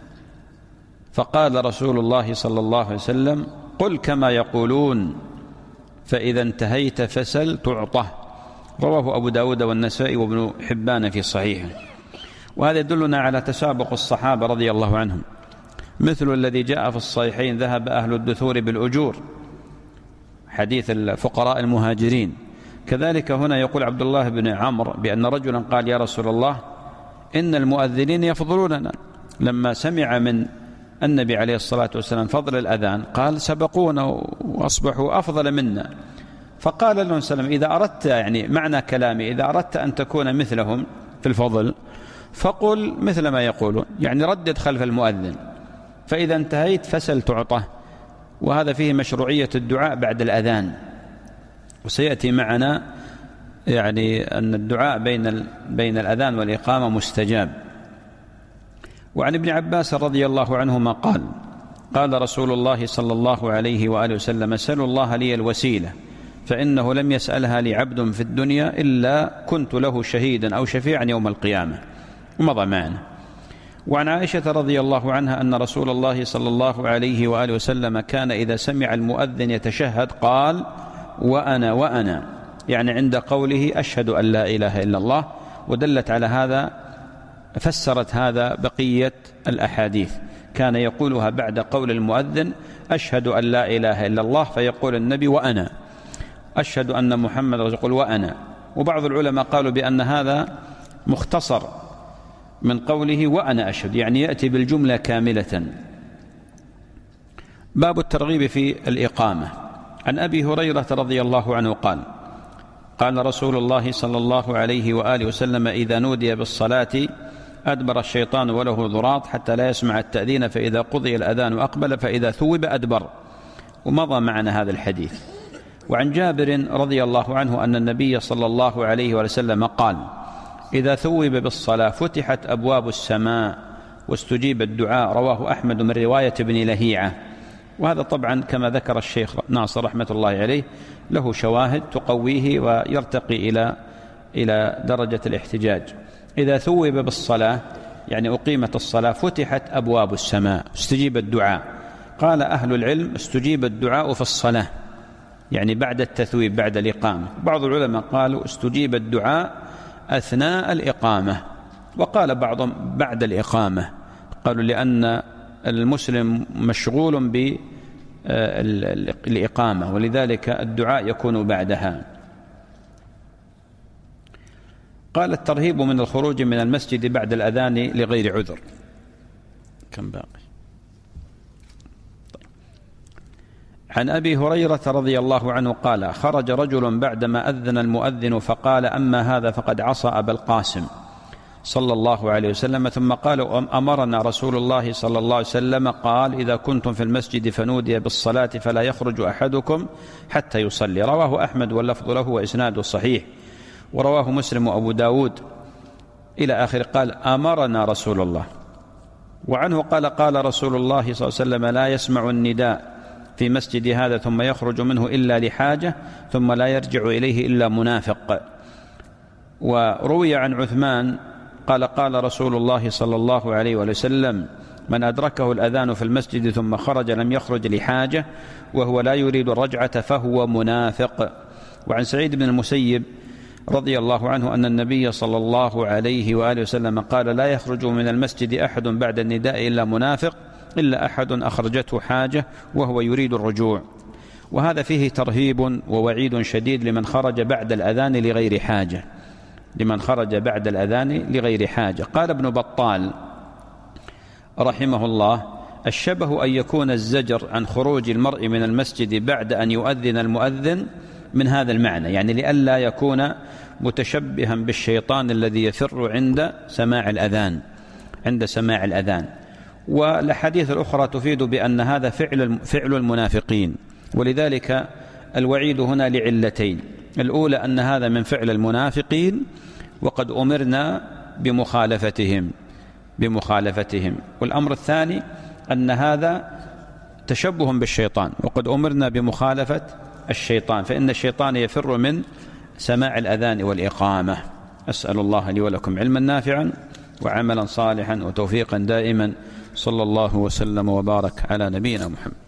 فقال رسول الله صلى الله عليه وسلم: قل كما يقولون فإذا انتهيت فسل تعطه رواه أبو داود والنسائي وابن حبان في صحيحه. وهذا يدلنا على تسابق الصحابة رضي الله عنهم، مثل الذي جاء في الصحيحين ذهب أهل الدثور بالأجور، حديث الفقراء المهاجرين. كذلك هنا يقول عبد الله بن عمرو بأن رجلا قال يا رسول الله إن المؤذنين يفضلوننا، لما سمع من النبي عليه الصلاة والسلام فضل الأذان قال سبقونا وأصبحوا أفضل منا. فقال له سلم إذا أردت، يعني معنى كلامي، إذا أردت أن تكون مثلهم في الفضل فقل مثل ما يقولون، يعني ردد خلف المؤذن، فإذا انتهيت فسل تعطى. وهذا فيه مشروعية الدعاء بعد الأذان، وسيأتي معنا يعني أن الدعاء بين بين الأذان والإقامة مستجاب. وعن ابن عباس رضي الله عنهما قال قال رسول الله صلى الله عليه وآله وسلم سلوا الله لي الوسيلة فإنه لم يسألها لي عبد في الدنيا إلا كنت له شهيدا أو شفيعا يوم القيامة، ومضى معنا. وعن عائشة رضي الله عنها أن رسول الله صلى الله عليه وآله وسلم كان إذا سمع المؤذن يتشهد قال وأنا وأنا، يعني عند قوله أشهد أن لا إله إلا الله. ودلت على هذا، فسرت هذا بقية الأحاديث، كان يقولها بعد قول المؤذن أشهد أن لا إله إلا الله، فيقول النبي وأنا أشهد أن محمد رسول الله، يقول وأنا. وبعض العلماء قالوا بأن هذا مختصر من قوله وأنا أشهد، يعني يأتي بالجملة كاملة. باب الترغيب في الإقامة. عن أبي هريرة رضي الله عنه قال قال رسول الله صلى الله عليه وآله وسلم إذا نودي بالصلاة أدبر الشيطان وله ضراط حتى لا يسمع التأذين، فإذا قضي الأذان أقبل، فإذا ثوب أدبر. ومضى معنا هذا الحديث. وعن جابر رضي الله عنه أن النبي صلى الله عليه وسلم قال إذا ثوب بالصلاة فتحت أبواب السماء واستجيب الدعاء. رواه أحمد من رواية ابن لهيعة. وهذا طبعا كما ذكر الشيخ ناصر رحمة الله عليه له شواهد تقويه ويرتقي إلى إلى درجة الاحتجاج. إذا ثوب بالصلاة يعني أقيمت الصلاة فتحت أبواب السماء استجيب الدعاء. قال أهل العلم استجيب الدعاء في الصلاة، يعني بعد التثويب بعد الإقامة. بعض العلماء قالوا استجيب الدعاء أثناء الإقامة، وقال بعضهم بعد الإقامة، قالوا لأن المسلم مشغول بالإقامة ولذلك الدعاء يكون بعدها. قال الترهيب من الخروج من المسجد بعد الأذان لغير عذر. كم باقي؟ طيب. عن أبي هريرة رضي الله عنه قال خرج رجل بعدما أذن المؤذن فقال أما هذا فقد عصى أبا القاسم صلى الله عليه وسلم. ثم قال أمرنا رسول الله صلى الله عليه وسلم قال إذا كنتم في المسجد فنودي بالصلاة فلا يخرج أحدكم حتى يصلي. رواه أحمد واللفظ له وإسناده صحيح، ورواه مسلم وأبو داود إلى آخر. قال أمرنا رسول الله. وعنه قال قال رسول الله صلى الله عليه وسلم لا يسمع النداء في مسجد هذا ثم يخرج منه إلا لحاجة ثم لا يرجع إليه إلا منافق. وروي عن عثمان قال قال رسول الله صلى الله عليه وسلم من أدركه الأذان في المسجد ثم خرج لم يخرج لحاجة وهو لا يريد الرجعة فهو منافق. وعن سعيد بن المسيب رضي الله عنه أن النبي صلى الله عليه وآله وسلم قال لا يخرج من المسجد أحد بعد النداء إلا منافق إلا أحد أخرجته حاجة وهو يريد الرجوع. وهذا فيه ترهيب ووعيد شديد لمن خرج بعد الأذان لغير حاجة لمن خرج بعد الأذان لغير حاجة. قال ابن بطال رحمه الله الشبه أن يكون الزجر عن خروج المرء من المسجد بعد أن يؤذن المؤذن من هذا المعنى، يعني لئلا يكون متشبها بالشيطان الذي يفر عند سماع الأذان عند سماع الأذان. والأحاديث الأخرى تفيد بأن هذا فعل فعل المنافقين، ولذلك الوعيد هنا لعلتين. الأولى أن هذا من فعل المنافقين وقد أمرنا بمخالفتهم بمخالفتهم والأمر الثاني أن هذا تشبه بالشيطان وقد أمرنا بمخالفة الشيطان، فإن الشيطان يفر من سماع الأذان والإقامة. أسأل الله لي ولكم علما نافعا وعملا صالحا وتوفيقا دائما. صلى الله وسلم وبارك على نبينا محمد.